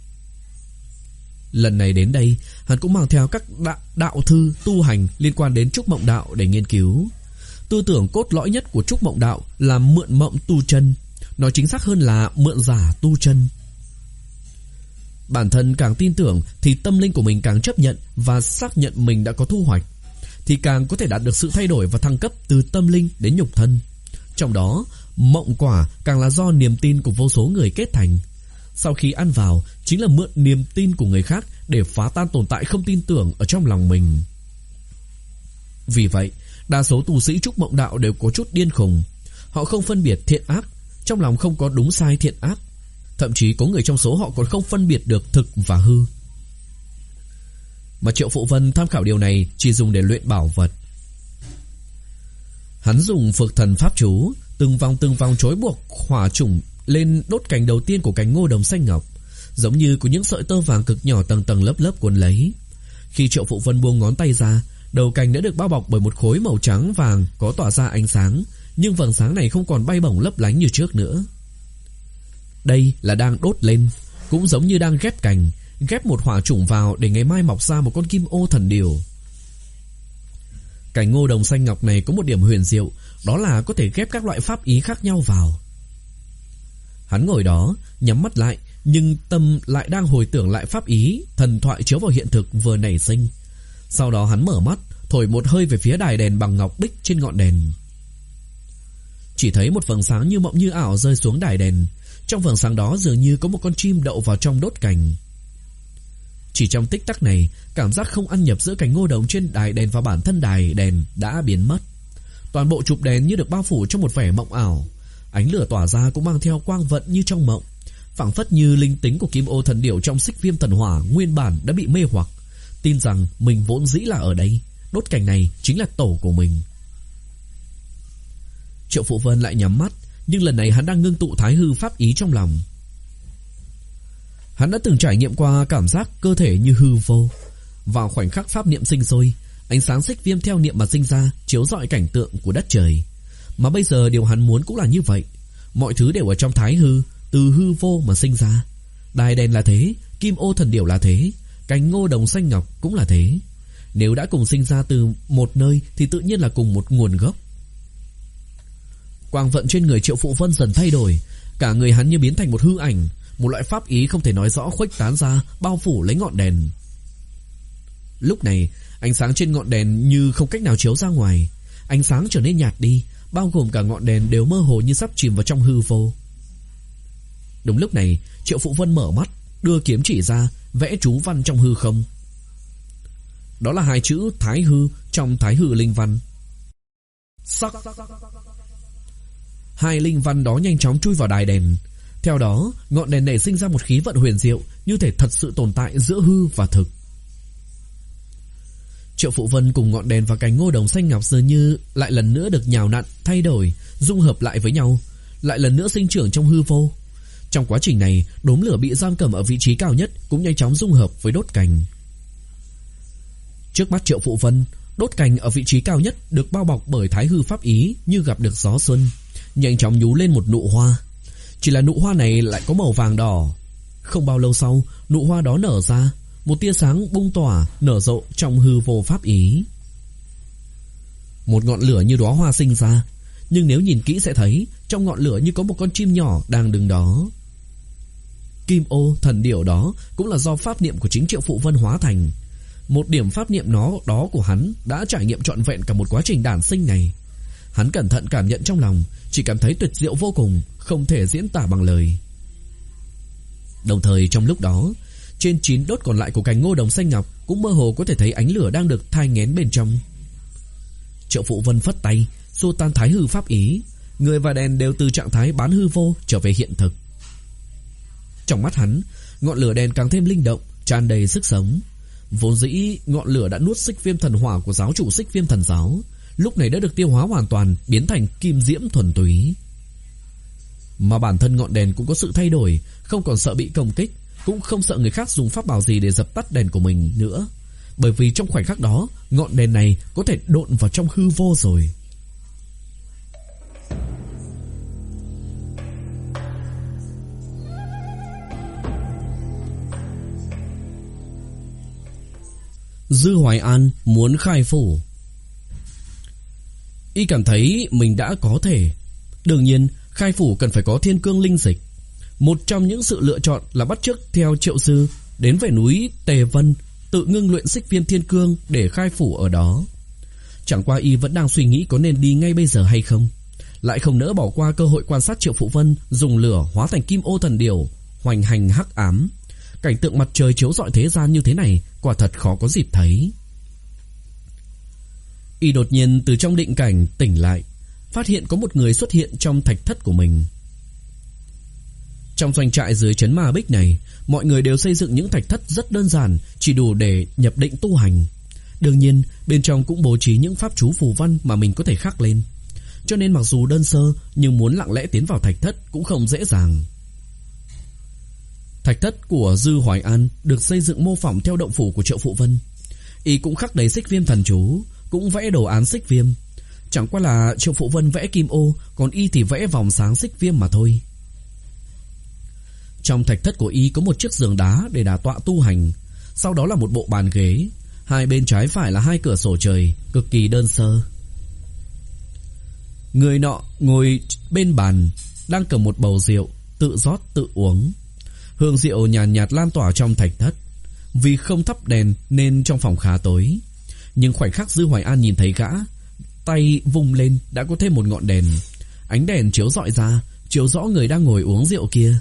Lần này đến đây, hắn cũng mang theo các đạo, đạo thư tu hành liên quan đến trúc mộng đạo để nghiên cứu. Tư tưởng cốt lõi nhất của trúc mộng đạo là mượn mộng tu chân, nói chính xác hơn là mượn giả tu chân. Bản thân càng tin tưởng thì tâm linh của mình càng chấp nhận và xác nhận mình đã có thu hoạch, thì càng có thể đạt được sự thay đổi và thăng cấp từ tâm linh đến nhục thân. Trong đó, mộng quả càng là do niềm tin của vô số người kết thành. Sau khi ăn vào, chính là mượn niềm tin của người khác để phá tan tồn tại không tin tưởng ở trong lòng mình. Vì vậy, đa số tu sĩ trúc mộng đạo đều có chút điên khùng. Họ không phân biệt thiện ác, trong lòng không có đúng sai thiện ác. Thậm chí có người trong số họ còn không phân biệt được thực và hư. Mà Triệu Phụ Vân tham khảo điều này chỉ dùng để luyện bảo vật. Hắn dùng phược thần pháp chú, từng vòng từng vòng trói buộc hỏa chủng lên đốt cành đầu tiên của cành ngô đồng xanh ngọc, giống như có những sợi tơ vàng cực nhỏ tầng tầng lớp lớp cuốn lấy. Khi Triệu Phụ Vân buông ngón tay ra, đầu cành đã được bao bọc bởi một khối màu trắng vàng có tỏa ra ánh sáng, nhưng vầng sáng này không còn bay bổng lấp lánh như trước nữa. Đây là đang đốt lên, cũng giống như đang ghép cành, ghép một hỏa chủng vào để ngày mai mọc ra một con kim ô thần điểu. Cành ngô đồng xanh ngọc này có một điểm huyền diệu, đó là có thể ghép các loại pháp ý khác nhau vào. Hắn ngồi đó, nhắm mắt lại, nhưng tâm lại đang hồi tưởng lại pháp ý thần thoại chiếu vào hiện thực vừa nảy sinh. Sau đó hắn mở mắt, thổi một hơi về phía đài đèn bằng ngọc bích trên ngọn đèn. Chỉ thấy một vầng sáng như mộng như ảo rơi xuống đài đèn. Trong vầng sáng đó dường như có một con chim đậu vào trong đốt cành. Chỉ trong tích tắc này, cảm giác không ăn nhập giữa cành ngô đồng trên đài đèn và bản thân đài đèn đã biến mất. Toàn bộ trục đèn như được bao phủ trong một vẻ mộng ảo. Ánh lửa tỏa ra cũng mang theo quang vận như trong mộng, phảng phất như linh tính của kim ô thần điểu trong Xích Viêm thần hỏa nguyên bản đã bị mê hoặc, tin rằng mình vốn dĩ là ở đây, đốt cành này chính là tổ của mình. Triệu Phụ Vân lại nhắm mắt, nhưng lần này hắn đang ngưng tụ thái hư pháp ý trong lòng. Hắn đã từng trải nghiệm qua cảm giác cơ thể như hư vô. Vào khoảnh khắc pháp niệm sinh sôi, ánh sáng xích viêm theo niệm mà sinh ra, chiếu rọi cảnh tượng của đất trời. Mà bây giờ điều hắn muốn cũng là như vậy. Mọi thứ đều ở trong thái hư, từ hư vô mà sinh ra. Đài đèn là thế, kim ô thần điểu là thế. cành ngô đồng xanh ngọc cũng là thế. Nếu đã cùng sinh ra từ một nơi thì tự nhiên là cùng một nguồn gốc. Quang vận trên người Triệu Phụ Vân dần thay đổi, cả người hắn như biến thành một hư ảnh, một loại pháp ý không thể nói rõ khuếch tán ra, bao phủ lấy ngọn đèn. Lúc này, ánh sáng trên ngọn đèn như không cách nào chiếu ra ngoài, ánh sáng trở nên nhạt đi, bao gồm cả ngọn đèn đều mơ hồ như sắp chìm vào trong hư vô. Đúng lúc này, Triệu Phụ Vân mở mắt, đưa kiếm chỉ ra, vẽ chú văn trong hư không. Đó là hai chữ Thái Hư trong Thái Hư linh văn. Sắc. Hai linh văn đó nhanh chóng chui vào đài đèn. Theo đó, ngọn đèn này sinh ra một khí vận huyền diệu, như thể thật sự tồn tại giữa hư và thực. Triệu Phụ Vân cùng ngọn đèn và cành ngô đồng xanh ngọc dường như lại lần nữa được nhào nặn, thay đổi, dung hợp lại với nhau, lại lần nữa sinh trưởng trong hư vô. Trong quá trình này, đốm lửa bị giam cầm ở vị trí cao nhất cũng nhanh chóng dung hợp với đốt cành. Trước mắt Triệu Phụ Vân, đốt cành ở vị trí cao nhất được bao bọc bởi Thái Hư pháp ý như gặp được gió xuân, nhanh chóng nhú lên một nụ hoa. Chỉ là nụ hoa này lại có màu vàng đỏ. Không bao lâu sau, nụ hoa đó nở ra, một tia sáng bung tỏa nở rộ trong hư vô pháp ý. Một ngọn lửa như đóa hoa sinh ra, nhưng nếu nhìn kỹ sẽ thấy trong ngọn lửa như có một con chim nhỏ đang đứng đó. Kim ô thần điểu đó cũng là do pháp niệm của chính Triệu Phụ Vân hóa thành. Một điểm pháp niệm nó đó của hắn đã trải nghiệm trọn vẹn cả một quá trình đản sinh này. Hắn cẩn thận cảm nhận trong lòng, chỉ cảm thấy tuyệt diệu vô cùng, không thể diễn tả bằng lời. Đồng thời trong lúc đó, trên chín đốt còn lại của cành ngô đồng xanh ngọc cũng mơ hồ có thể thấy ánh lửa đang được thai nghén bên trong. Triệu Phụ Vân phất tay, xua tan Thái Hư pháp ý, người và đèn đều từ trạng thái bán hư vô trở về hiện thực. Trong mắt hắn, ngọn lửa đèn càng thêm linh động, tràn đầy sức sống. Vốn dĩ ngọn lửa đã nuốt xích viêm thần hỏa của giáo chủ xích viêm thần giáo, lúc này đã được tiêu hóa hoàn toàn, biến thành kim diễm thuần túy. Mà bản thân ngọn đèn cũng có sự thay đổi, không còn sợ bị công kích, cũng không sợ người khác dùng pháp bảo gì để dập tắt đèn của mình nữa, bởi vì trong khoảnh khắc đó, ngọn đèn này có thể độn vào trong hư vô rồi. Dư Hoài An muốn khai phủ. Y cảm thấy mình đã có thể. Đương nhiên, khai phủ cần phải có thiên cương linh dịch. Một trong những sự lựa chọn là bắt chước theo Triệu Sư đến về núi Tề Vân, tự ngưng luyện xích viên thiên cương để khai phủ ở đó. Chẳng qua Y vẫn đang suy nghĩ có nên đi ngay bây giờ hay không, lại không nỡ bỏ qua cơ hội quan sát Triệu Phụ Vân dùng lửa hóa thành kim ô thần điểu hoành hành hắc ám. Cảnh tượng mặt trời chiếu rọi thế gian như thế này quả thật khó có dịp thấy. Y đột nhiên từ trong định cảnh tỉnh lại, phát hiện có một người xuất hiện trong thạch thất của mình. Trong doanh trại dưới trấn Ma Bích này, mọi người đều xây dựng những thạch thất rất đơn giản, chỉ đủ để nhập định tu hành. Đương nhiên, bên trong cũng bố trí những pháp chú phù văn mà mình có thể khắc lên. Cho nên mặc dù đơn sơ, nhưng muốn lặng lẽ tiến vào thạch thất cũng không dễ dàng. Thạch thất của Dư Hoài An được xây dựng mô phỏng theo động phủ của Triệu Phụ Vân. Y cũng khắc đầy xích viêm thần chú, cũng vẽ đồ án xích viêm. Chẳng qua là Triệu Phụ Vân vẽ kim ô, còn Y thì vẽ vòng sáng xích viêm mà thôi. Trong thạch thất của Y có một chiếc giường đá để đả tọa tu hành, sau đó là một bộ bàn ghế, hai bên trái phải là hai cửa sổ trời, cực kỳ đơn sơ. Người nọ ngồi bên bàn, đang cầm một bầu rượu, tự rót tự uống. Hương rượu nhàn nhạt, nhạt lan tỏa trong thạch thất. Vì không thắp đèn nên trong phòng khá tối, nhưng khoảnh khắc Dư Hoài An nhìn thấy gã, tay vung lên đã có thêm một ngọn đèn. Ánh đèn chiếu rọi ra, chiếu rõ người đang ngồi uống rượu kia.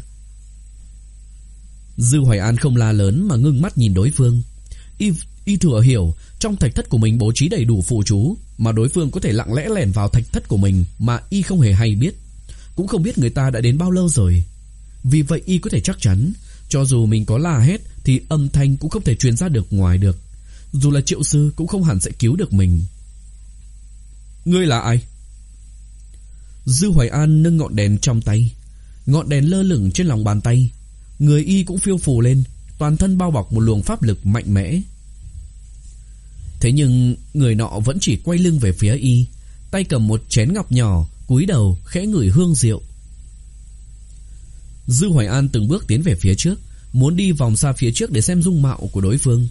Dư Hoài An không la lớn mà ngưng mắt nhìn đối phương. Y, y thừa hiểu trong thạch thất của mình bố trí đầy đủ phù chú, mà đối phương có thể lặng lẽ lẻn vào thạch thất của mình mà Y không hề hay biết, cũng không biết người ta đã đến bao lâu rồi. Vì vậy Y có thể chắc chắn, cho dù mình có la hét thì âm thanh cũng không thể truyền ra được ngoài được. Dù là Triệu Sư cũng không hẳn sẽ cứu được mình. Ngươi là ai? Dư Hoài An nâng ngọn đèn trong tay. Ngọn đèn lơ lửng trên lòng bàn tay. Người Y cũng phiêu phù lên, toàn thân bao bọc một luồng pháp lực mạnh mẽ. Thế nhưng người nọ vẫn chỉ quay lưng về phía Y, tay cầm một chén ngọc nhỏ, cúi đầu khẽ ngửi hương rượu. Dư Hoài An từng bước tiến về phía trước, muốn đi vòng xa phía trước để xem dung mạo của đối phương.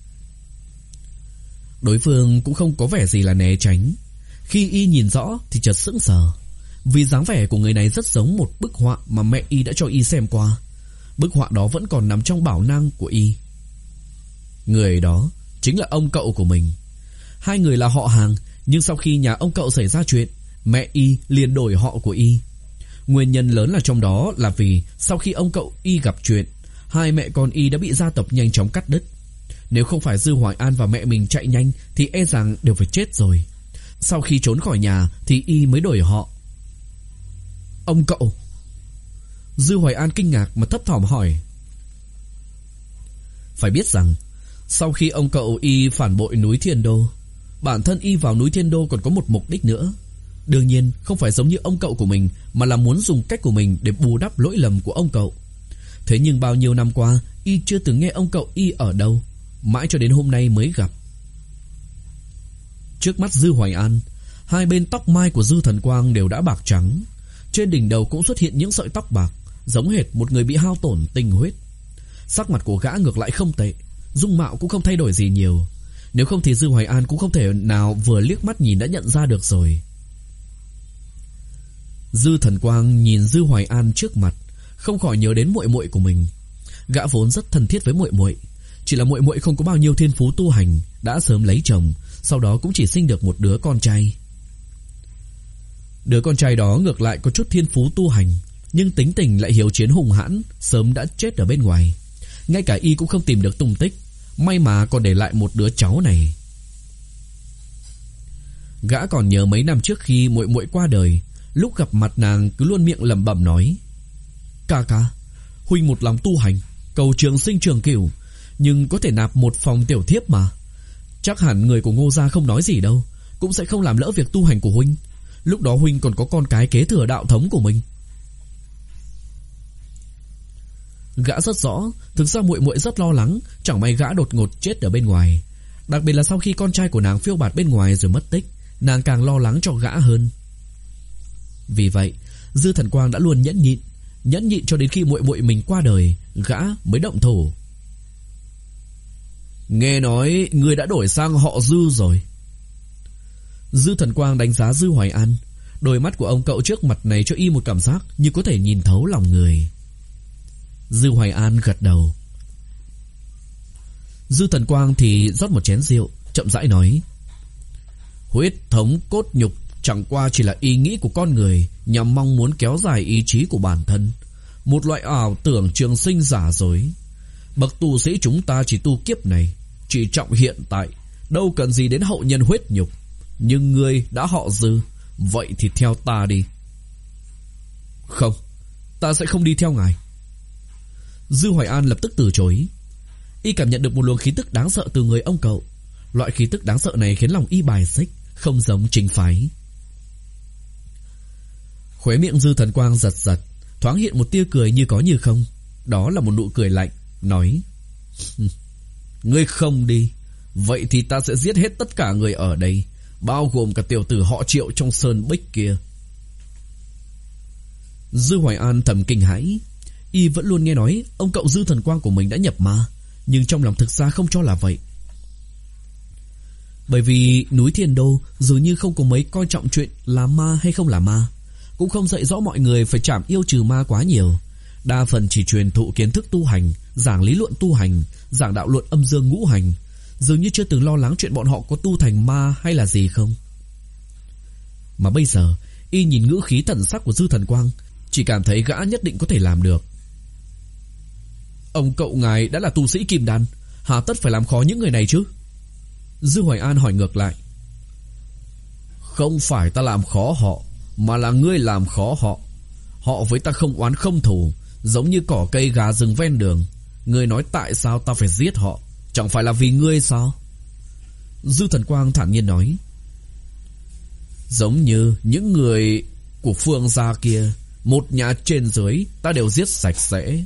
Đối phương cũng không có vẻ gì là né tránh. Khi y nhìn rõ thì chợt sững sờ, vì dáng vẻ của người này rất giống một bức họa mà mẹ y đã cho y xem qua. Bức họa đó vẫn còn nằm trong bảo năng của y. Người đó chính là ông cậu của mình. Hai người là họ hàng, nhưng sau khi nhà ông cậu xảy ra chuyện, mẹ y liền đổi họ của y. Nguyên nhân lớn là trong đó là vì sau khi ông cậu y gặp chuyện, hai mẹ con y đã bị gia tộc nhanh chóng cắt đứt. Nếu không phải Dư Hoài An và mẹ mình chạy nhanh thì e rằng đều phải chết rồi. Sau khi trốn khỏi nhà thì y mới đổi họ. Ông cậu? Dư Hoài An kinh ngạc mà thấp thỏm hỏi. Phải biết rằng sau khi ông cậu y phản bội núi Thiên Đô, bản thân y vào núi Thiên Đô còn có một mục đích nữa. Đương nhiên không phải giống như ông cậu của mình, mà là muốn dùng cách của mình để bù đắp lỗi lầm của ông cậu. Thế nhưng bao nhiêu năm qua y chưa từng nghe ông cậu y ở đâu, mãi cho đến hôm nay mới gặp. Trước mắt Dư Hoài An, hai bên tóc mai của Dư Thần Quang đều đã bạc trắng. Trên đỉnh đầu cũng xuất hiện những sợi tóc bạc, giống hệt một người bị hao tổn tinh huyết. Sắc mặt của gã ngược lại không tệ, dung mạo cũng không thay đổi gì nhiều. Nếu không thì Dư Hoài An cũng không thể nào vừa liếc mắt nhìn đã nhận ra được rồi. Dư Thần Quang nhìn Dư Hoài An trước mặt, không khỏi nhớ đến muội muội của mình. Gã vốn rất thân thiết với muội muội, chỉ là muội muội không có bao nhiêu thiên phú tu hành, đã sớm lấy chồng, sau đó cũng chỉ sinh được một đứa con trai. Đứa con trai đó ngược lại có chút thiên phú tu hành, nhưng tính tình lại hiếu chiến hung hãn, sớm đã chết ở bên ngoài. Ngay cả y cũng không tìm được tung tích, may mà còn để lại một đứa cháu này. Gã còn nhớ mấy năm trước khi muội muội qua đời, lúc gặp mặt nàng cứ luôn miệng lẩm bẩm nói: "Ca ca, huynh một lòng tu hành, cầu trường sinh trường cửu, nhưng có thể nạp một phòng tiểu thiếp mà. Chắc hẳn người của Ngô gia không nói gì đâu, cũng sẽ không làm lỡ việc tu hành của huynh. Lúc đó huynh còn có con cái kế thừa đạo thống của mình." Gã rất rõ, thực ra muội muội rất lo lắng, chẳng may gã đột ngột chết ở bên ngoài. Đặc biệt là sau khi con trai của nàng phiêu bạt bên ngoài rồi mất tích, nàng càng lo lắng cho gã hơn. Vì vậy, Dư Thần Quang đã luôn nhẫn nhịn, nhẫn nhịn cho đến khi muội muội mình qua đời, gã mới động thủ. "Nghe nói ngươi đã đổi sang họ Dư rồi." Dư Thần Quang đánh giá Dư Hoài An. Đôi mắt của ông cậu trước mặt này cho y một cảm giác như có thể nhìn thấu lòng người. Dư Hoài An gật đầu. Dư Thần Quang thì rót một chén rượu, chậm rãi nói: "Huyết thống cốt nhục chẳng qua chỉ là ý nghĩ của con người, nhằm mong muốn kéo dài ý chí của bản thân, một loại ảo tưởng trường sinh giả dối. Bậc tu sĩ chúng ta chỉ tu kiếp này, chỉ trọng hiện tại, đâu cần gì đến hậu nhân huyết nhục. Nhưng ngươi đã họ Dư, vậy thì theo ta đi." "Không, ta sẽ không đi theo ngài." Dư Hoài An lập tức từ chối. Y cảm nhận được một luồng khí tức đáng sợ từ người ông cậu. Loại khí tức đáng sợ này khiến lòng y bài xích, không giống chính phái. Khóe miệng Dư Thần Quang giật giật, thoáng hiện một tia cười như có như không. Đó là một nụ cười lạnh, nói: "Ngươi không đi, vậy thì ta sẽ giết hết tất cả người ở đây, bao gồm cả tiểu tử họ Triệu trong sơn bích kia." Dư Hoài An thầm kinh hãi. Y vẫn luôn nghe nói ông cậu Dư Thần Quang của mình đã nhập ma, nhưng trong lòng thực ra không cho là vậy. Bởi vì núi Thiên Đô dường như không có mấy coi trọng chuyện là ma hay không là ma, cũng không dạy rõ mọi người phải trảm yêu trừ ma quá nhiều. Đa phần chỉ truyền thụ kiến thức tu hành, giảng lý luận tu hành, giảng đạo luận âm dương ngũ hành, dường như chưa từng lo lắng chuyện bọn họ có tu thành ma hay là gì không. Mà bây giờ y nhìn ngữ khí thần sắc của Dư Thần Quang, chỉ cảm thấy gã nhất định có thể làm được. "Ông cậu ngài đã là tu sĩ kim đan, hà tất phải làm khó những người này chứ?" Dư Hoài An hỏi ngược lại. "Không phải ta làm khó họ, mà là ngươi làm khó họ. Họ với ta không oán không thù, giống như cỏ cây gà rừng ven đường. Ngươi nói tại sao ta phải giết họ, chẳng phải là vì ngươi sao?" Dư Thần Quang thản nhiên nói: "Giống như những người của Phương gia kia, một nhà trên dưới ta đều giết sạch sẽ."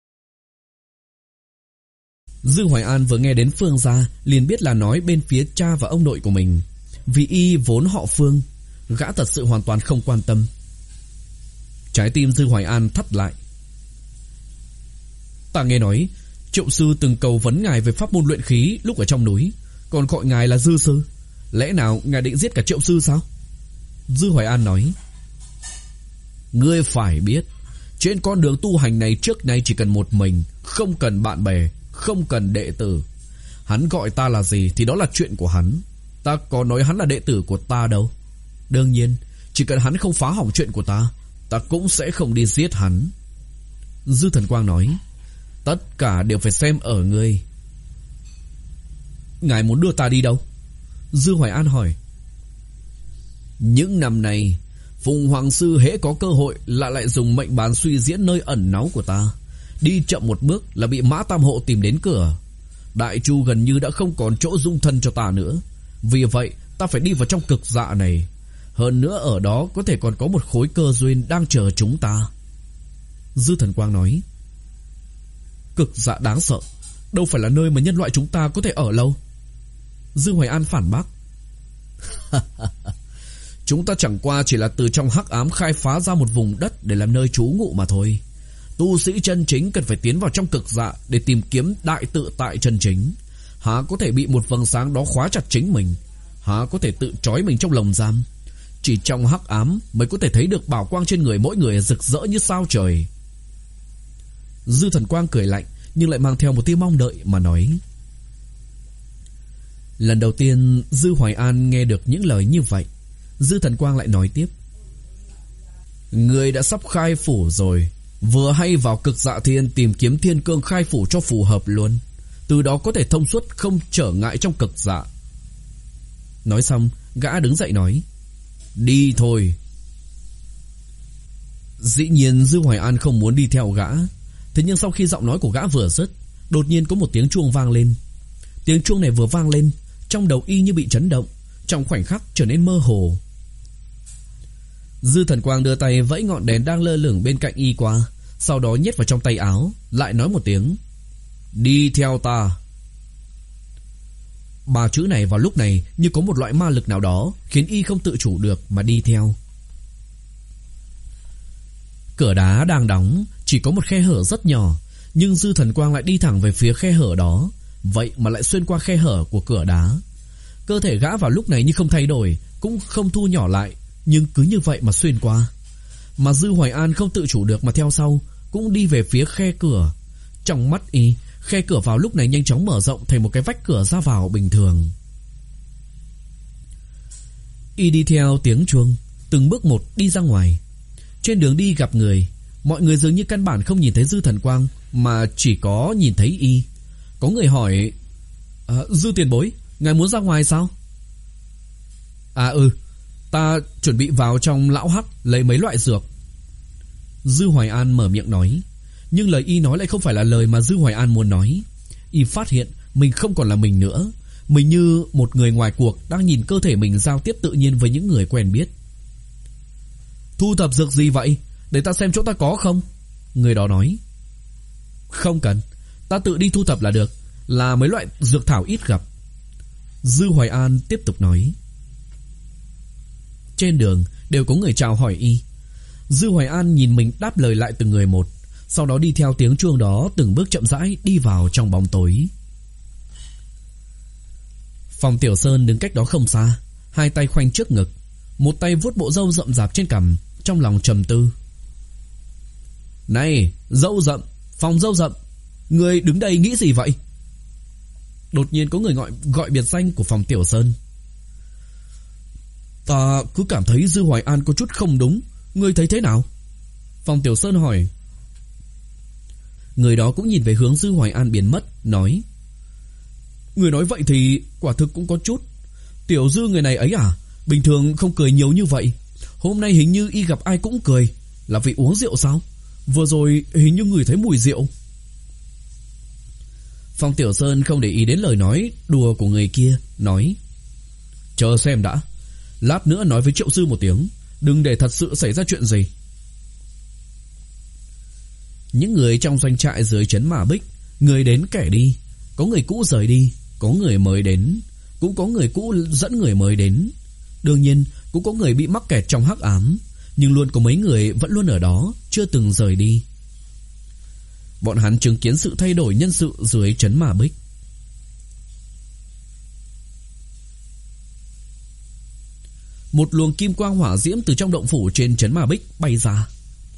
Dư Hoài An vừa nghe đến Phương gia liền biết là nói bên phía cha và ông nội của mình. Vì y vốn họ Phương, gã thật sự hoàn toàn không quan tâm. Trái tim Dư Hoài An thắt lại. Ta nghe nói Triệu sư từng cầu vấn ngài về pháp môn luyện khí lúc ở trong núi, còn gọi ngài là Dư sư. Lẽ nào ngài định giết cả Triệu sư sao? Dư Hoài An nói: Ngươi phải biết, trên con đường tu hành này trước nay chỉ cần một mình, không cần bạn bè, không cần đệ tử. Hắn gọi ta là gì thì đó là chuyện của hắn. Ta có nói hắn là đệ tử của ta đâu. Đương nhiên, chỉ cần hắn không phá hỏng chuyện của ta, ta cũng sẽ không đi giết hắn. Dư Thần Quang nói: Tất cả đều phải xem ở ngươi. Ngài muốn đưa ta đi đâu? Dư Hoài An hỏi. Những năm này, Phùng Hoàng sư hễ có cơ hội là lại dùng mệnh bàn suy diễn nơi ẩn náu của ta. Đi chậm một bước là bị Mã Tam Hộ tìm đến cửa. Đại Chu gần như đã không còn chỗ dung thân cho ta nữa. Vì vậy ta phải đi vào trong cực dạ này. Hơn nữa ở đó có thể còn có một khối cơ duyên đang chờ chúng ta. Dư Thần Quang nói: Cực dạ đáng sợ, đâu phải là nơi mà nhân loại chúng ta có thể ở lâu. Dư Hoài An phản bác: Chúng ta chẳng qua chỉ là từ trong hắc ám khai phá ra một vùng đất để làm nơi trú ngụ mà thôi. Tu sĩ chân chính cần phải tiến vào trong cực dạ để tìm kiếm đại tự tại chân chính. Há có thể bị một vầng sáng đó khóa chặt chính mình? Há có thể tự trói mình trong lồng giam? Chỉ trong hắc ám mới có thể thấy được bảo quang trên người mỗi người rực rỡ như sao trời. Dư Thần Quang cười lạnh nhưng lại mang theo một tia mong đợi mà nói. Lần đầu tiên Dư Hoài An nghe được những lời như vậy. Dư Thần Quang lại nói tiếp: Người đã sắp khai phủ rồi, vừa hay vào cực dạ thiên tìm kiếm thiên cương khai phủ cho phù hợp luôn. Từ đó có thể thông suốt không trở ngại trong cực dạ. Nói xong, gã đứng dậy nói: Đi thôi. Dĩ nhiên Dư Hoài An không muốn đi theo gã. Thế nhưng sau khi giọng nói của gã vừa dứt, đột nhiên có một tiếng chuông vang lên. Tiếng chuông này vừa vang lên, trong đầu y như bị chấn động, trong khoảnh khắc trở nên mơ hồ. Dư Thần Quang đưa tay vẫy ngọn đèn đang lơ lửng bên cạnh y qua, sau đó nhét vào trong tay áo, lại nói một tiếng: Đi theo ta. Ba chữ này vào lúc này như có một loại ma lực nào đó khiến y không tự chủ được mà đi theo. Cửa đá đang đóng, chỉ có một khe hở rất nhỏ, nhưng Dư Thần Quang lại đi thẳng về phía khe hở đó, vậy mà lại xuyên qua khe hở của cửa đá. Cơ thể gã vào lúc này như không thay đổi, cũng không thu nhỏ lại, nhưng cứ như vậy mà xuyên qua. Mà Dư Hoài An không tự chủ được mà theo sau, cũng đi về phía khe cửa. Trong mắt y, khe cửa vào lúc này nhanh chóng mở rộng thành một cái vách cửa ra vào bình thường. Y đi theo tiếng chuông, từng bước một đi ra ngoài. Trên đường đi gặp người, mọi người dường như căn bản không nhìn thấy Dư Thần Quang, mà chỉ có nhìn thấy y. Có người hỏi: à, Dư tiền bối, ngài muốn ra ngoài sao? À ừ, ta chuẩn bị vào trong lão hắc lấy mấy loại dược. Dư Hoài An mở miệng nói. Nhưng lời y nói lại không phải là lời mà Dư Hoài An muốn nói. Y phát hiện mình không còn là mình nữa. Mình như một người ngoài cuộc đang nhìn cơ thể mình giao tiếp tự nhiên với những người quen biết. Thu thập dược gì vậy? Để ta xem chỗ ta có không? Người đó nói. Không cần, ta tự đi thu thập là được, là mấy loại dược thảo ít gặp. Dư Hoài An tiếp tục nói. Trên đường đều có người chào hỏi y. Dư Hoài An nhìn mình đáp lời lại từng người một, sau đó đi theo tiếng chuông đó từng bước chậm rãi đi vào trong bóng tối. Phòng Tiểu Sơn đứng cách đó không xa, hai tay khoanh trước ngực, một tay vuốt bộ râu rậm rạp trên cằm, trong lòng trầm tư. Này, râu rậm, Phòng râu rậm, người đứng đây nghĩ gì vậy? Đột nhiên có người gọi gọi biệt danh của Phòng Tiểu Sơn. Ta cứ cảm thấy Dư Hoài An có chút không đúng, ngươi thấy thế nào? Phòng Tiểu Sơn hỏi. Người đó cũng nhìn về hướng Dư Hoài An biến mất, nói. Người nói vậy thì quả thực cũng có chút. Tiểu Dư người này ấy à, bình thường không cười nhiều như vậy. Hôm nay hình như y gặp ai cũng cười. Là vì uống rượu sao? Vừa rồi hình như người thấy mùi rượu. Phong Tiểu Sơn không để ý đến lời nói đùa của người kia, nói. Chờ xem đã, lát nữa nói với Triệu Sư một tiếng, đừng để thật sự xảy ra chuyện gì. Những người trong doanh trại dưới trấn Mã Bích, người đến kẻ đi, có người cũ rời đi, có người mới đến, cũng có người cũ dẫn người mới đến. Đương nhiên cũng có người bị mắc kẹt trong hắc ám, nhưng luôn có mấy người vẫn luôn ở đó, chưa từng rời đi. bọn hắn chứng kiến sự thay đổi nhân sự dưới trấn Ma Bích. Một luồng kim quang hỏa diễm từ trong động phủ trên trấn Ma Bích bay ra.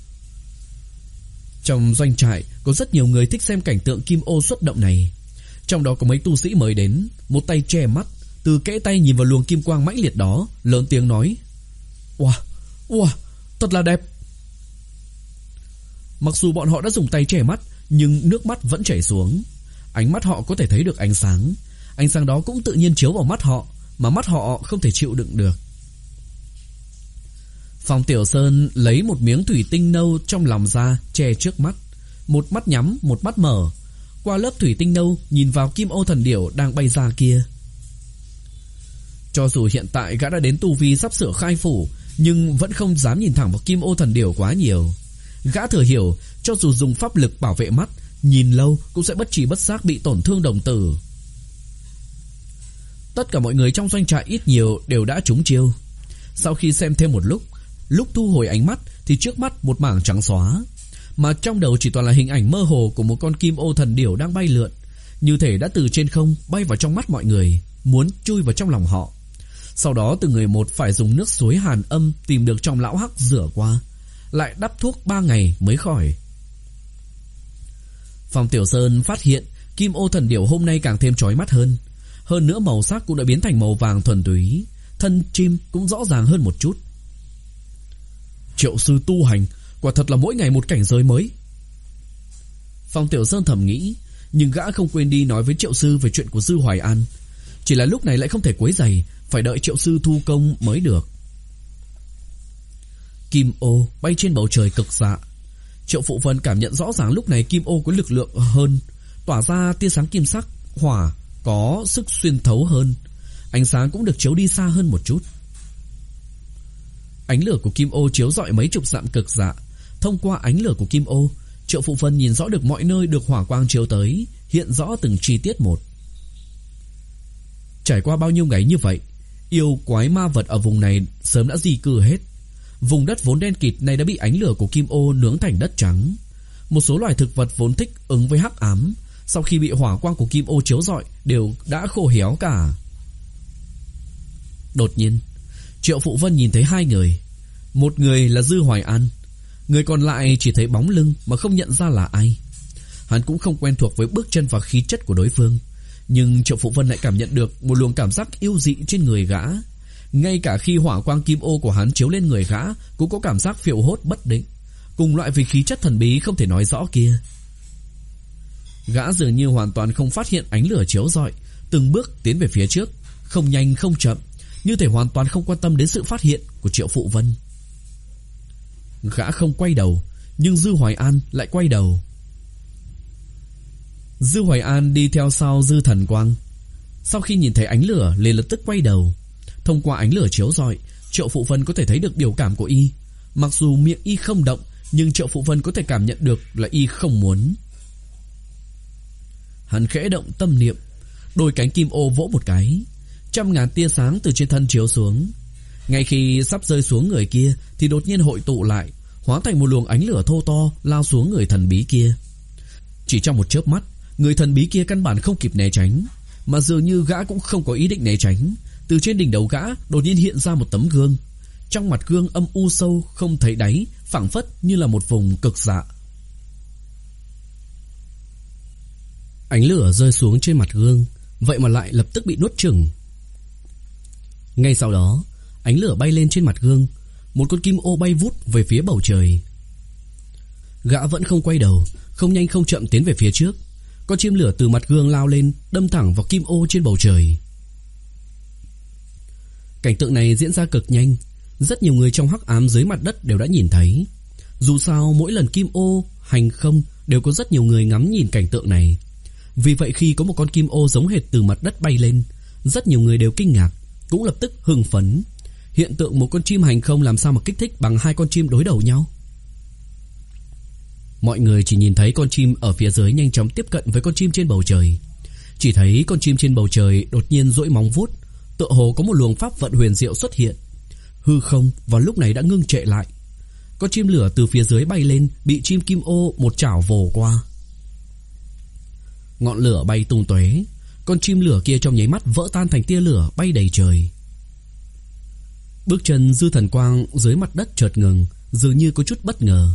Trong doanh trại có rất nhiều người thích xem cảnh tượng kim ô xuất động này. Trong đó có mấy tu sĩ mới đến, một tay che mắt, từ kẽ tay nhìn vào luồng kim quang mãnh liệt đó, lớn tiếng nói: "Wow, wow, thật là đẹp." Mặc dù bọn họ đã dùng tay che mắt, nhưng nước mắt vẫn chảy xuống. Ánh mắt họ có thể thấy được ánh sáng. Ánh sáng đó cũng tự nhiên chiếu vào mắt họ, mà mắt họ không thể chịu đựng được. Phong Tiểu Sơn lấy một miếng thủy tinh nâu trong lòng ra che trước mắt, một mắt nhắm, một mắt mở. Qua lớp thủy tinh nâu nhìn vào kim ô thần điểu đang bay ra kia. Cho dù hiện tại gã đã đến tu vi sắp sửa khai phủ, nhưng vẫn không dám nhìn thẳng vào kim ô thần điểu quá nhiều. Gã thừa hiểu, cho dù dùng pháp lực bảo vệ mắt, nhìn lâu cũng sẽ bất trí bất giác bị tổn thương đồng tử. Tất cả mọi người trong doanh trại ít nhiều đều đã trúng chiêu. Sau khi xem thêm một lúc, lúc thu hồi ánh mắt thì trước mắt một mảng trắng xóa, mà trong đầu chỉ toàn là hình ảnh mơ hồ của một con kim ô thần điểu đang bay lượn, như thể đã từ trên không bay vào trong mắt mọi người, muốn chui vào trong lòng họ. Sau đó từng người một phải dùng nước suối hàn âm tìm được trong lão hắc rửa qua, lại đắp thuốc ba ngày mới khỏi. Phong Tiểu Sơn phát hiện kim ô thần điểu hôm nay càng thêm chói mắt hơn. Hơn nữa màu sắc cũng đã biến thành màu vàng thuần túy, thân chim cũng rõ ràng hơn một chút. Triệu sư tu hành quả thật là mỗi ngày một cảnh giới mới. Phong Tiểu Sơn thầm nghĩ, nhưng gã không quên đi nói với Triệu sư về chuyện của Dư Hoài An. Chỉ là lúc này lại không thể quấy rầy, phải đợi Triệu sư thu công mới được. Kim ô bay trên bầu trời cực dạ. Triệu Phụ Vân cảm nhận rõ ràng lúc này kim ô có lực lượng hơn, tỏa ra tia sáng kim sắc, hỏa có sức xuyên thấu hơn, ánh sáng cũng được chiếu đi xa hơn một chút. Ánh lửa của kim ô chiếu rọi mấy chục dặm cực dạ. Thông qua ánh lửa của kim ô, Triệu Phụ Vân nhìn rõ được mọi nơi được hỏa quang chiếu tới, hiện rõ từng chi tiết một. Trải qua bao nhiêu ngày như vậy, yêu quái ma vật ở vùng này sớm đã di cư hết. Vùng đất vốn đen kịt này đã bị ánh lửa của kim ô nướng thành đất trắng. Một số loài thực vật vốn thích ứng với hắc ám, sau khi bị hỏa quang của kim ô chiếu rọi đều đã khô héo cả. Đột nhiên, Triệu Phụ Vân nhìn thấy hai người. Một người là Dư Hoài An, người còn lại chỉ thấy bóng lưng mà không nhận ra là ai. Hắn cũng không quen thuộc với bước chân và khí chất của đối phương, nhưng Triệu Phụ Vân lại cảm nhận được một luồng cảm giác yêu dị trên người gã. Ngay cả khi hỏa quang kim ô của hắn chiếu lên người gã cũng có cảm giác phiêu hốt bất định, cùng loại với khí chất thần bí không thể nói rõ kia. Gã dường như hoàn toàn không phát hiện ánh lửa chiếu rọi, từng bước tiến về phía trước, không nhanh không chậm, như thể hoàn toàn không quan tâm đến sự phát hiện của Triệu Phụ Vân. Gã không quay đầu, nhưng Dư Hoài An lại quay đầu. Dư Hoài An đi theo sau Dư Thần Quang. Sau khi nhìn thấy ánh lửa liền lập tức quay đầu. Thông qua ánh lửa chiếu rọi, Triệu Phụ Vân có thể thấy được biểu cảm của y. Mặc dù miệng y không động, nhưng Triệu Phụ Vân có thể cảm nhận được là y không muốn. Hắn khẽ động tâm niệm, đôi cánh kim ô vỗ một cái, trăm ngàn tia sáng từ trên thân chiếu xuống. Ngay khi sắp rơi xuống người kia thì đột nhiên hội tụ lại, hóa thành một luồng ánh lửa thô to lao xuống người thần bí kia. Chỉ trong một chớp mắt, người thần bí kia căn bản không kịp né tránh, mà dường như gã cũng không có ý định né tránh. Từ trên đỉnh đầu gã đột nhiên hiện ra một tấm gương. Trong mặt gương âm u sâu không thấy đáy, phảng phất như là một vùng cực dạ. Ánh lửa rơi xuống trên mặt gương, vậy mà lại lập tức bị nuốt chửng. Ngay sau đó, ánh lửa bay lên trên mặt gương, một con kim ô bay vút về phía bầu trời. Gã vẫn không quay đầu, không nhanh không chậm tiến về phía trước. Con chim lửa từ mặt gương lao lên, đâm thẳng vào kim ô trên bầu trời. Cảnh tượng này diễn ra cực nhanh, rất nhiều người trong hắc ám dưới mặt đất đều đã nhìn thấy. Dù sao mỗi lần kim ô hành không đều có rất nhiều người ngắm nhìn cảnh tượng này. Vì vậy khi có một con kim ô giống hệt từ mặt đất bay lên, rất nhiều người đều kinh ngạc, cũng lập tức hưng phấn. Hiện tượng một con chim hành không làm sao mà kích thích bằng hai con chim đối đầu nhau. Mọi người chỉ nhìn thấy con chim ở phía dưới nhanh chóng tiếp cận với con chim trên bầu trời. Chỉ thấy con chim trên bầu trời đột nhiên duỗi móng vuốt, tựa hồ có một luồng pháp vận huyền diệu xuất hiện. Hư không vào lúc này đã ngưng trệ lại. Con chim lửa từ phía dưới bay lên, bị chim kim ô một chảo vồ qua. ngọn lửa bay tung tóe. Con chim lửa kia trong nháy mắt vỡ tan thành tia lửa bay đầy trời. Bước chân Dư Thần Quang dưới mặt đất chợt ngừng, dường như có chút bất ngờ.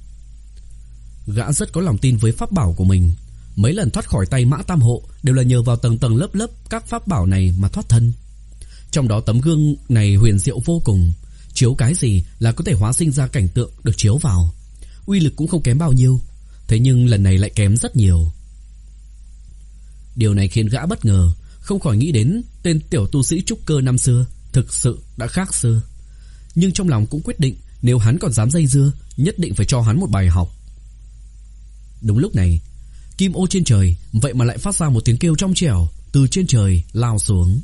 Gã rất có lòng tin với pháp bảo của mình. Mấy lần thoát khỏi tay Mã Tam Hộ đều là nhờ vào tầng tầng lớp lớp các pháp bảo này mà thoát thân. Trong đó tấm gương này huyền diệu vô cùng, chiếu cái gì là có thể hóa sinh ra cảnh tượng được chiếu vào. Uy lực cũng không kém bao nhiêu, thế nhưng lần này lại kém rất nhiều. Điều này khiến gã bất ngờ, không khỏi nghĩ đến tên tiểu tu sĩ trúc cơ năm xưa thực sự đã khác xưa. Nhưng trong lòng cũng quyết định, nếu hắn còn dám dây dưa, nhất định phải cho hắn một bài học. Đúng lúc này, kim ô trên trời vậy mà lại phát ra một tiếng kêu trong trẻo từ trên trời lao xuống.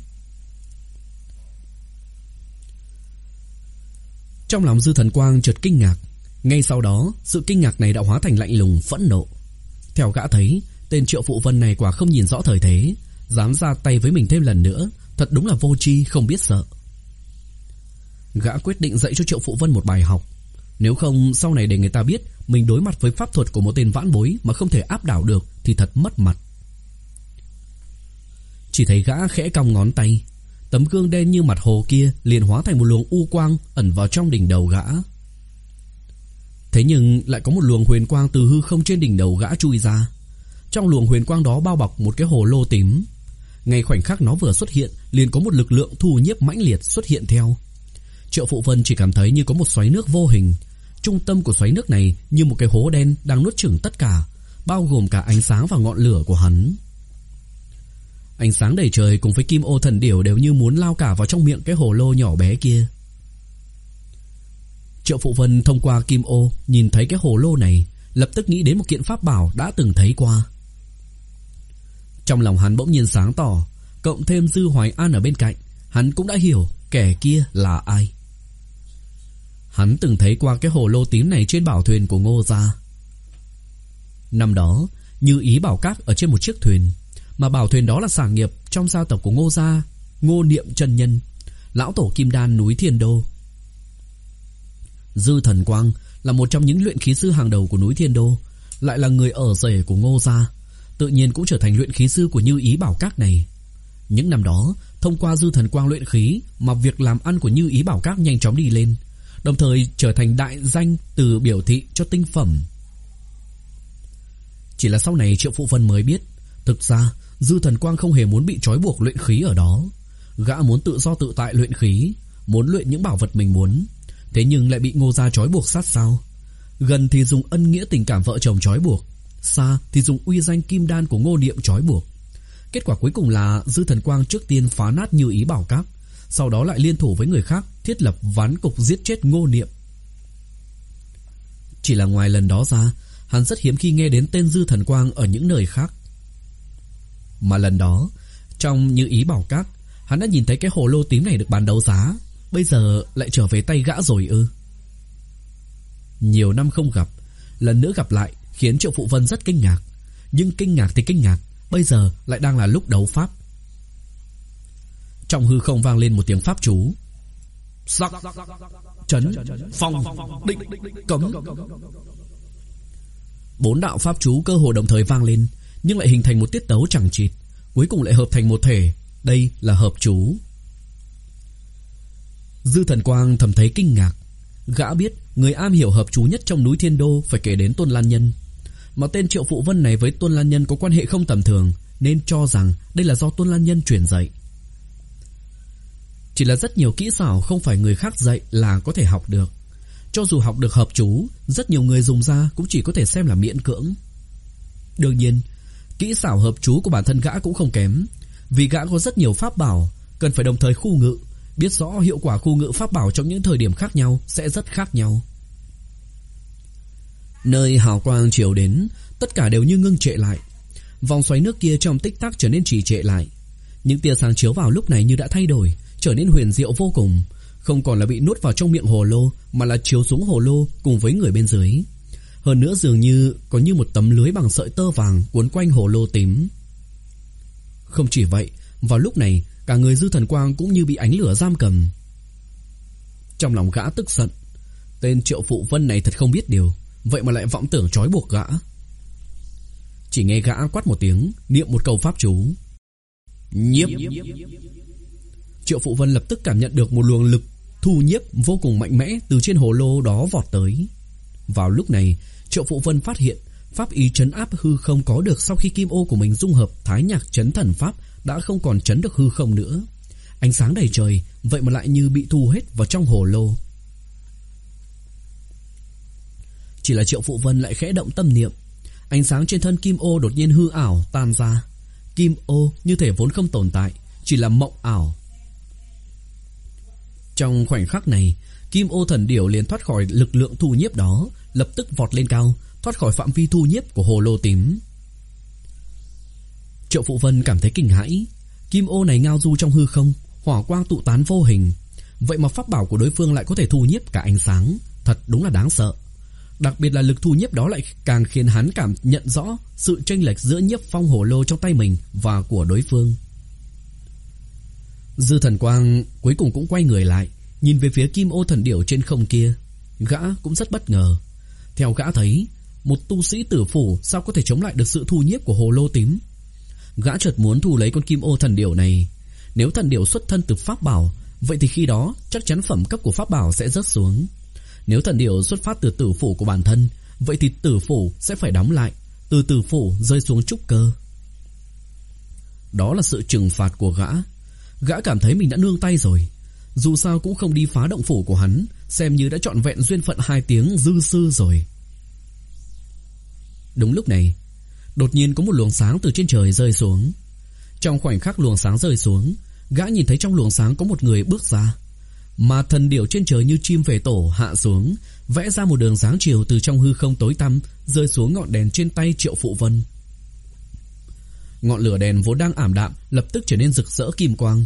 Trong lòng Dư Thần Quang chợt kinh ngạc. Ngay sau đó, sự kinh ngạc này đã hóa thành lạnh lùng phẫn nộ. Theo gã thấy, tên Triệu Phụ Vân này quả không nhìn rõ thời thế, dám ra tay với mình thêm lần nữa, thật đúng là vô tri không biết sợ. Gã quyết định dạy cho Triệu Phụ Vân một bài học. Nếu không sau này để người ta biết mình đối mặt với pháp thuật của một tên vãn bối mà không thể áp đảo được thì thật mất mặt. Chỉ thấy gã khẽ cong ngón tay, tấm gương đen như mặt hồ kia liền hóa thành một luồng u quang ẩn vào trong đỉnh đầu gã. Thế nhưng lại có một luồng huyền quang từ hư không trên đỉnh đầu gã chui ra. Trong luồng huyền quang đó bao bọc một cái hồ lô tím. Ngay khoảnh khắc nó vừa xuất hiện, liền có một lực lượng thu nhiếp mãnh liệt xuất hiện theo. Triệu Phụ Vân chỉ cảm thấy như có một xoáy nước vô hình. Trung tâm của xoáy nước này như một cái hố đen đang nuốt chửng tất cả, bao gồm cả ánh sáng và ngọn lửa của hắn. Ánh sáng đầy trời cùng với kim ô thần điểu đều như muốn lao cả vào trong miệng cái hồ lô nhỏ bé kia. Triệu Phụ Vân thông qua kim ô nhìn thấy cái hồ lô này, lập tức nghĩ đến một kiện pháp bảo đã từng thấy qua. Trong lòng hắn bỗng nhiên sáng tỏ, cộng thêm Dư Hoài An ở bên cạnh, hắn cũng đã hiểu kẻ kia là ai. Hắn từng thấy qua cái hồ lô tím này trên bảo thuyền của Ngô gia. Năm đó, Như Ý Bảo Các ở trên một chiếc thuyền, mà bảo thuyền đó là sản nghiệp trong gia tộc của Ngô gia, Ngô Niệm chân nhân, lão tổ kim đan núi Thiên Đô. Dư Thần Quang là một trong những luyện khí sư hàng đầu của núi Thiên Đô, lại là người ở rể của Ngô gia, tự nhiên cũng trở thành luyện khí sư của Như Ý Bảo Các này. Những năm đó, thông qua Dư Thần Quang luyện khí mà việc làm ăn của Như Ý Bảo Các nhanh chóng đi lên, đồng thời trở thành đại danh từ biểu thị cho tinh phẩm. Chỉ là sau này Triệu Phụ Vân mới biết, thực ra Dư Thần Quang không hề muốn bị trói buộc luyện khí ở đó. Gã muốn tự do tự tại luyện khí, muốn luyện những bảo vật mình muốn, thế nhưng lại bị Ngô gia trói buộc sát sao. Gần thì dùng ân nghĩa tình cảm vợ chồng trói buộc, xa thì dùng uy danh kim đan của Ngô Niệm trói buộc. Kết quả cuối cùng là Dư Thần Quang trước tiên phá nát Như Ý Bảo Các, sau đó lại liên thủ với người khác thiết lập ván cục giết chết Ngô Niệm. Chỉ là ngoài lần đó ra, hắn rất hiếm khi nghe đến tên Dư Thần Quang ở những nơi khác. Mà lần đó, trong Như Ý Bảo Các, hắn đã nhìn thấy cái hồ lô tím này được bán đấu giá, bây giờ lại trở về tay gã rồi ư? Nhiều năm không gặp, lần nữa gặp lại khiến Triệu Phụ Vân rất kinh ngạc. Nhưng kinh ngạc thì kinh ngạc, bây giờ lại đang là lúc đấu pháp. Trong hư không vang lên một tiếng pháp chú: sắc, chấn, phong, định, cấm. Bốn đạo pháp chú cơ hồ đồng thời vang lên, nhưng lại hình thành một tiết tấu chẳng chịt, cuối cùng lại hợp thành một thể. Đây là hợp chú. Dư Thần Quang thầm thấy kinh ngạc. Gã biết người am hiểu hợp chú nhất trong núi Thiên Đô phải kể đến Tôn Lan Nhân, mà tên Triệu Phụ Vân này với Tôn Lan Nhân có quan hệ không tầm thường, nên cho rằng đây là do Tôn Lan Nhân truyền dạy. Chỉ là rất nhiều kỹ xảo không phải người khác dạy là có thể học được. Cho dù học được hợp chú, rất nhiều người dùng ra cũng chỉ có thể xem là miễn cưỡng. Đương nhiên, kỹ xảo hợp chú của bản thân gã cũng không kém, vì gã có rất nhiều pháp bảo, cần phải đồng thời khu ngự, biết rõ hiệu quả khu ngự pháp bảo trong những thời điểm khác nhau sẽ rất khác nhau. Nơi hào quang chiếu đến, tất cả đều như ngưng trệ lại. Vòng xoáy nước kia trong tích tắc trở nên trì trệ lại. Những tia sáng chiếu vào lúc này như đã thay đổi, trở nên huyền diệu vô cùng, không còn là bị nuốt vào trong miệng hồ lô, mà là chiếu xuống hồ lô cùng với người bên dưới. Hơn nữa dường như có như một tấm lưới bằng sợi tơ vàng cuốn quanh hồ lô tím. Không chỉ vậy, vào lúc này cả người Dư Thần Quang cũng như bị ánh lửa giam cầm. Trong lòng gã tức giận, tên Triệu Phụ Vân này thật không biết điều, vậy mà lại vọng tưởng trói buộc gã. Chỉ nghe gã quát một tiếng, niệm một câu pháp chú. Nhiếp. Triệu Phụ Vân lập tức cảm nhận được một luồng lực thu nhiếp vô cùng mạnh mẽ từ trên hồ lô đó vọt tới. Vào lúc này, Triệu Phụ Vân phát hiện pháp ý trấn áp hư không có được sau khi kim ô của mình dung hợp Thái Nhạc Trấn Thần Pháp đã không còn trấn được hư không nữa. Ánh sáng đầy trời vậy mà lại như bị thu hết vào trong hồ lô. Chỉ là Triệu Phụ Vân lại khẽ động tâm niệm, ánh sáng trên thân kim ô đột nhiên hư ảo tan ra. Kim ô như thể vốn không tồn tại, chỉ là mộng ảo. Trong khoảnh khắc này, kim ô thần điểu liền thoát khỏi lực lượng thu nhiếp đó, lập tức vọt lên cao, thoát khỏi phạm vi thu nhiếp của hồ lô tím. Triệu Phụ Vân cảm thấy kinh hãi. Kim ô này ngao du trong hư không, hỏa quang tụ tán vô hình, vậy mà pháp bảo của đối phương lại có thể thu nhiếp cả ánh sáng, thật đúng là đáng sợ. Đặc biệt là lực thu nhiếp đó lại càng khiến hắn cảm nhận rõ sự chênh lệch giữa nhiếp phong hồ lô trong tay mình và của đối phương. Dư Thần Quang cuối cùng cũng quay người lại, nhìn về phía kim ô thần điểu trên không kia. Gã cũng rất bất ngờ. Theo gã thấy, một tu sĩ tử phủ sao có thể chống lại được sự thu nhiếp của hồ lô tím. Gã chợt muốn thu lấy con kim ô thần điểu này. Nếu thần điểu xuất thân từ pháp bảo, vậy thì khi đó chắc chắn phẩm cấp của pháp bảo sẽ rớt xuống. Nếu thần điểu xuất phát từ tử phủ của bản thân, vậy thì tử phủ sẽ phải đóng lại, từ tử phủ rơi xuống trúc cơ. Đó là sự trừng phạt của gã. Gã cảm thấy mình đã nương tay rồi. Dù sao cũng không đi phá động phủ của hắn, xem như đã trọn vẹn duyên phận hai tiếng dư sư rồi. Đúng lúc này, đột nhiên có một luồng sáng từ trên trời rơi xuống. Trong khoảnh khắc luồng sáng rơi xuống, gã nhìn thấy trong luồng sáng có một người bước ra. Mà thần điểu trên trời như chim về tổ hạ xuống, vẽ ra một đường dáng chiều từ trong hư không tối tăm rơi xuống ngọn đèn trên tay Triệu Phụ Vân. Ngọn lửa đèn vốn đang ảm đạm lập tức trở nên rực rỡ kim quang.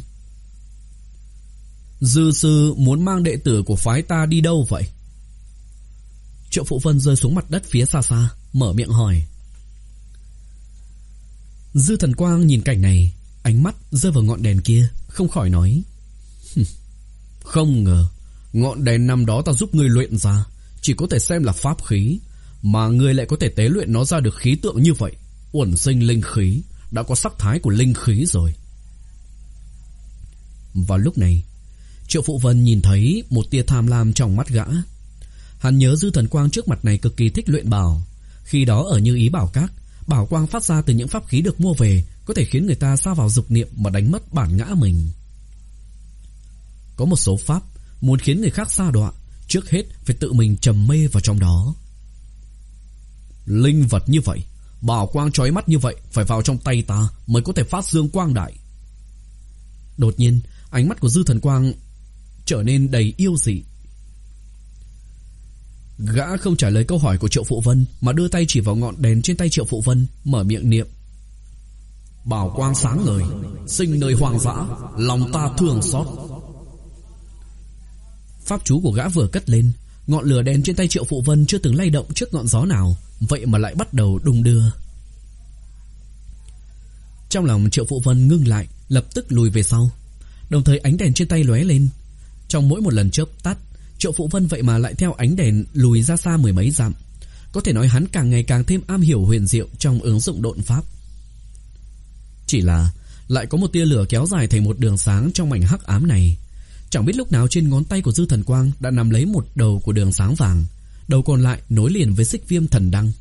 Dư sư muốn mang đệ tử của phái ta đi đâu vậy? Triệu Phụ Vân rơi xuống mặt đất phía xa xa, mở miệng hỏi. Dư Thần Quang nhìn cảnh này, ánh mắt rơi vào ngọn đèn kia, không khỏi nói. Không ngờ ngọn đèn năm đó ta giúp ngươi luyện ra chỉ có thể xem là pháp khí, mà ngươi lại có thể tế luyện nó ra được khí tượng như vậy. Uẩn sinh linh khí, đã có sắc thái của linh khí rồi. Vào lúc này, Triệu Phụ Vân nhìn thấy một tia tham lam trong mắt gã. Hắn nhớ Dư Thần Quang trước mặt này cực kỳ thích luyện bảo. Khi đó ở Như Ý Bảo Các, bảo quang phát ra từ những pháp khí được mua về có thể khiến người ta sa vào dục niệm mà đánh mất bản ngã mình. Có một số pháp muốn khiến người khác sa đọa, trước hết phải tự mình trầm mê vào trong đó. Linh vật như vậy, bảo quang chói mắt như vậy, phải vào trong tay ta mới có thể phát dương quang đại. Đột nhiên, ánh mắt của Dư Thần Quang trở nên đầy yêu dị. Gã không trả lời câu hỏi của Triệu Phụ Vân, mà đưa tay chỉ vào ngọn đèn trên tay Triệu Phụ Vân, mở miệng niệm. Bảo quang sáng ngời, sinh nơi hoang dã, lòng ta thương xót. Pháp chú của gã vừa cất lên, ngọn lửa đèn trên tay Triệu Phụ Vân chưa từng lay động trước ngọn gió nào, vậy mà lại bắt đầu đung đưa. Trong lòng Triệu Phụ Vân ngưng lại, lập tức lùi về sau. Đồng thời ánh đèn trên tay lóe lên. Trong mỗi một lần chớp tắt, Triệu Phụ Vân vậy mà lại theo ánh đèn lùi ra xa mười mấy dặm. Có thể nói hắn càng ngày càng thêm am hiểu huyền diệu trong ứng dụng độn pháp. Chỉ là lại có một tia lửa kéo dài thành một đường sáng trong mảnh hắc ám này. Chẳng biết lúc nào trên ngón tay của Dư Thần Quang đã nắm lấy một đầu của đường sáng vàng, đầu còn lại nối liền với xích viêm thần đăng.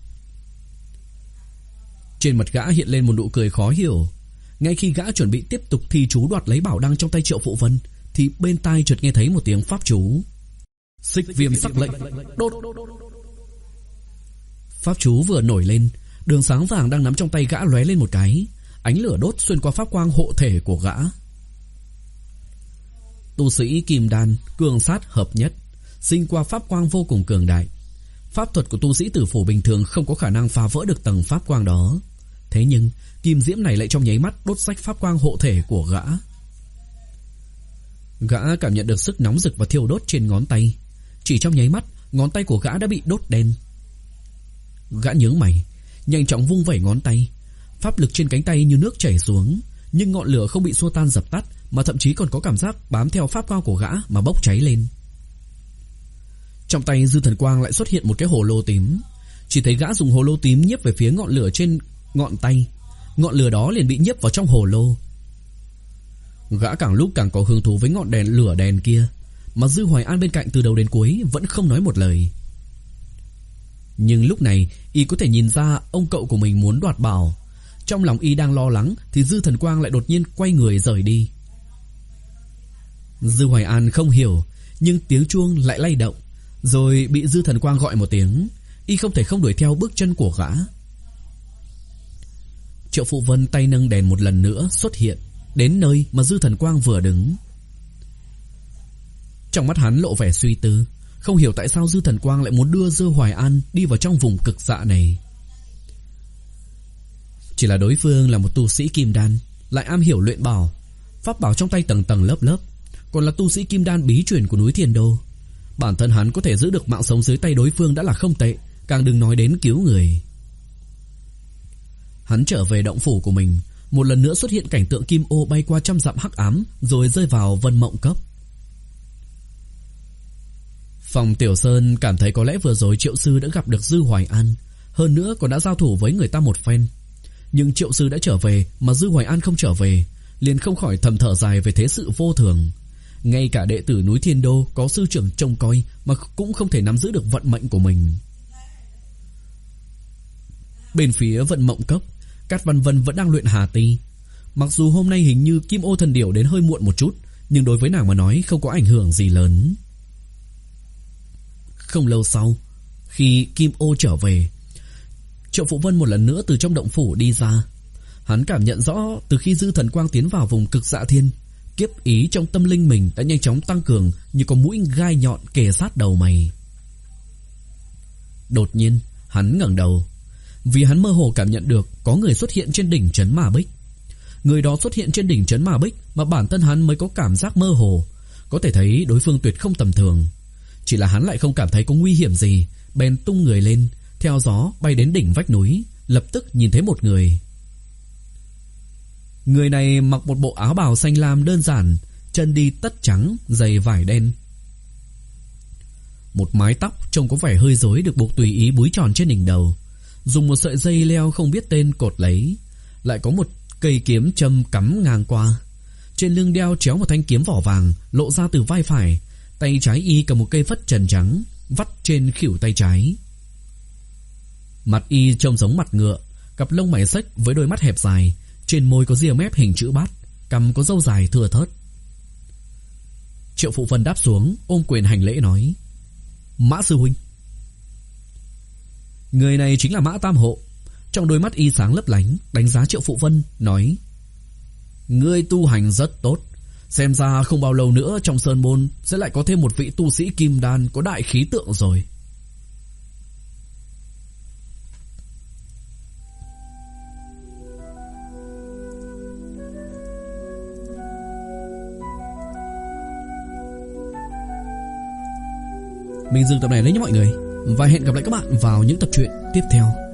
Trên mặt gã hiện lên một nụ cười khó hiểu. Ngay khi gã chuẩn bị tiếp tục thi chú đoạt lấy bảo đăng trong tay Triệu Phụ Vân, thì bên tai chợt nghe thấy một tiếng pháp chú. Xích viêm sắc lệnh, đốt. Pháp chú vừa nổi lên, đường sáng vàng đang nắm trong tay gã lóe lên một cái, ánh lửa đốt xuyên qua pháp quang hộ thể của gã. Tu sĩ kim đan, cường sát hợp nhất, sinh qua pháp quang vô cùng cường đại. Pháp thuật của tu sĩ tử phủ bình thường không có khả năng phá vỡ được tầng pháp quang đó. Thế nhưng kim diễm này lại trong nháy mắt đốt rách pháp quang hộ thể của gã. Gã cảm nhận được sức nóng rực và thiêu đốt trên ngón tay. Chỉ trong nháy mắt, ngón tay của gã đã bị đốt đen. Gã nhướng mày, nhanh chóng vung vẩy ngón tay. Pháp lực trên cánh tay như nước chảy xuống, nhưng ngọn lửa không bị xua tan dập tắt, mà thậm chí còn có cảm giác bám theo pháp quang của gã mà bốc cháy lên. Trong tay Dư Thần Quang lại xuất hiện một cái hồ lô tím. Chỉ thấy gã dùng hồ lô tím nhiếp về phía ngọn lửa trên ngọn tay, ngọn lửa đó liền bị nhấp vào trong hồ lô. Gã càng lúc càng có hứng thú với ngọn đèn lửa đèn kia, mà Dư Hoài An bên cạnh từ đầu đến cuối vẫn không nói một lời. Nhưng lúc này y có thể nhìn ra ông cậu của mình muốn đoạt bảo. Trong lòng y đang lo lắng thì Dư Thần Quang lại đột nhiên quay người rời đi. Dư Hoài An không hiểu, nhưng tiếng chuông lại lay động, rồi bị Dư Thần Quang gọi một tiếng, y không thể không đuổi theo bước chân của gã. Triệu Phụ Vân tay nâng đèn một lần nữa xuất hiện, đến nơi mà Dư Thần Quang vừa đứng. Trong mắt hắn lộ vẻ suy tư, không hiểu tại sao Dư Thần Quang lại muốn đưa Dư Hoài An đi vào trong vùng cực dạ này. Chỉ là đối phương là một tu sĩ kim đan, lại am hiểu luyện bảo, pháp bảo trong tay tầng tầng lớp lớp, còn là tu sĩ kim đan bí truyền của núi Thiên Đô. Bản thân hắn có thể giữ được mạng sống dưới tay đối phương đã là không tệ, càng đừng nói đến cứu người. Hắn trở về động phủ của mình, một lần nữa xuất hiện cảnh tượng kim ô bay qua trăm dặm hắc ám, rồi rơi vào Vân Mộng Cốc. Phòng Tiểu Sơn cảm thấy có lẽ vừa rồi Triệu Sư đã gặp được Dư Hoài An, hơn nữa còn đã giao thủ với người ta một phen. Nhưng Triệu Sư đã trở về mà Dư Hoài An không trở về, liền không khỏi thầm thở dài về thế sự vô thường. Ngay cả đệ tử núi Thiên Đô có sư trưởng trông coi mà cũng không thể nắm giữ được vận mệnh của mình. Bên phía Vận Mộng Cốc, Cát Văn Vân vẫn đang luyện Hà Ti. Mặc dù hôm nay hình như Kim Ô Thần Điểu đến hơi muộn một chút, nhưng đối với nàng mà nói không có ảnh hưởng gì lớn. Không lâu sau, khi Kim Ô trở về, Triệu Phụ Vân một lần nữa từ trong động phủ đi ra. Hắn cảm nhận rõ từ khi Dư Thần Quang tiến vào vùng cực dạ thiên, kiếp ý trong tâm linh mình đã nhanh chóng tăng cường như có mũi gai nhọn kề sát đầu mày. Đột nhiên, hắn ngẩng đầu, vì hắn mơ hồ cảm nhận được có người xuất hiện trên đỉnh trấn Ma Bích. Người đó xuất hiện trên đỉnh trấn Ma Bích mà bản thân hắn mới có cảm giác mơ hồ, có thể thấy đối phương tuyệt không tầm thường. Chỉ là hắn lại không cảm thấy có nguy hiểm gì, bèn tung người lên, theo gió bay đến đỉnh vách núi, lập tức nhìn thấy một người. Người này mặc một bộ áo bào xanh lam đơn giản, chân đi tất trắng, giày vải đen. Một mái tóc trông có vẻ hơi rối được buộc tùy ý búi tròn trên đỉnh đầu, dùng một sợi dây leo không biết tên cột lấy, lại có một cây kiếm châm cắm ngang qua. Trên lưng đeo chéo một thanh kiếm vỏ vàng lộ ra từ vai phải, tay trái y cầm một cây phất trần trắng vắt trên khuỷu tay trái. Mặt y trông giống mặt ngựa, cặp lông mày xếch với đôi mắt hẹp dài, trên môi có ria mép hình chữ bát, cằm có râu dài thưa thớt. Triệu Phụ Vân đáp xuống, ôm quyền hành lễ nói: Mã sư huynh. Người này chính là Mã Tam Hộ. Trong đôi mắt y sáng lấp lánh, đánh giá Triệu Phụ Vân, nói: Ngươi tu hành rất tốt, xem ra không bao lâu nữa trong sơn môn sẽ lại có thêm một vị tu sĩ kim đan có đại khí tượng rồi. Mình dừng tập này đấy nhé mọi người, và hẹn gặp lại các bạn vào những tập truyện tiếp theo.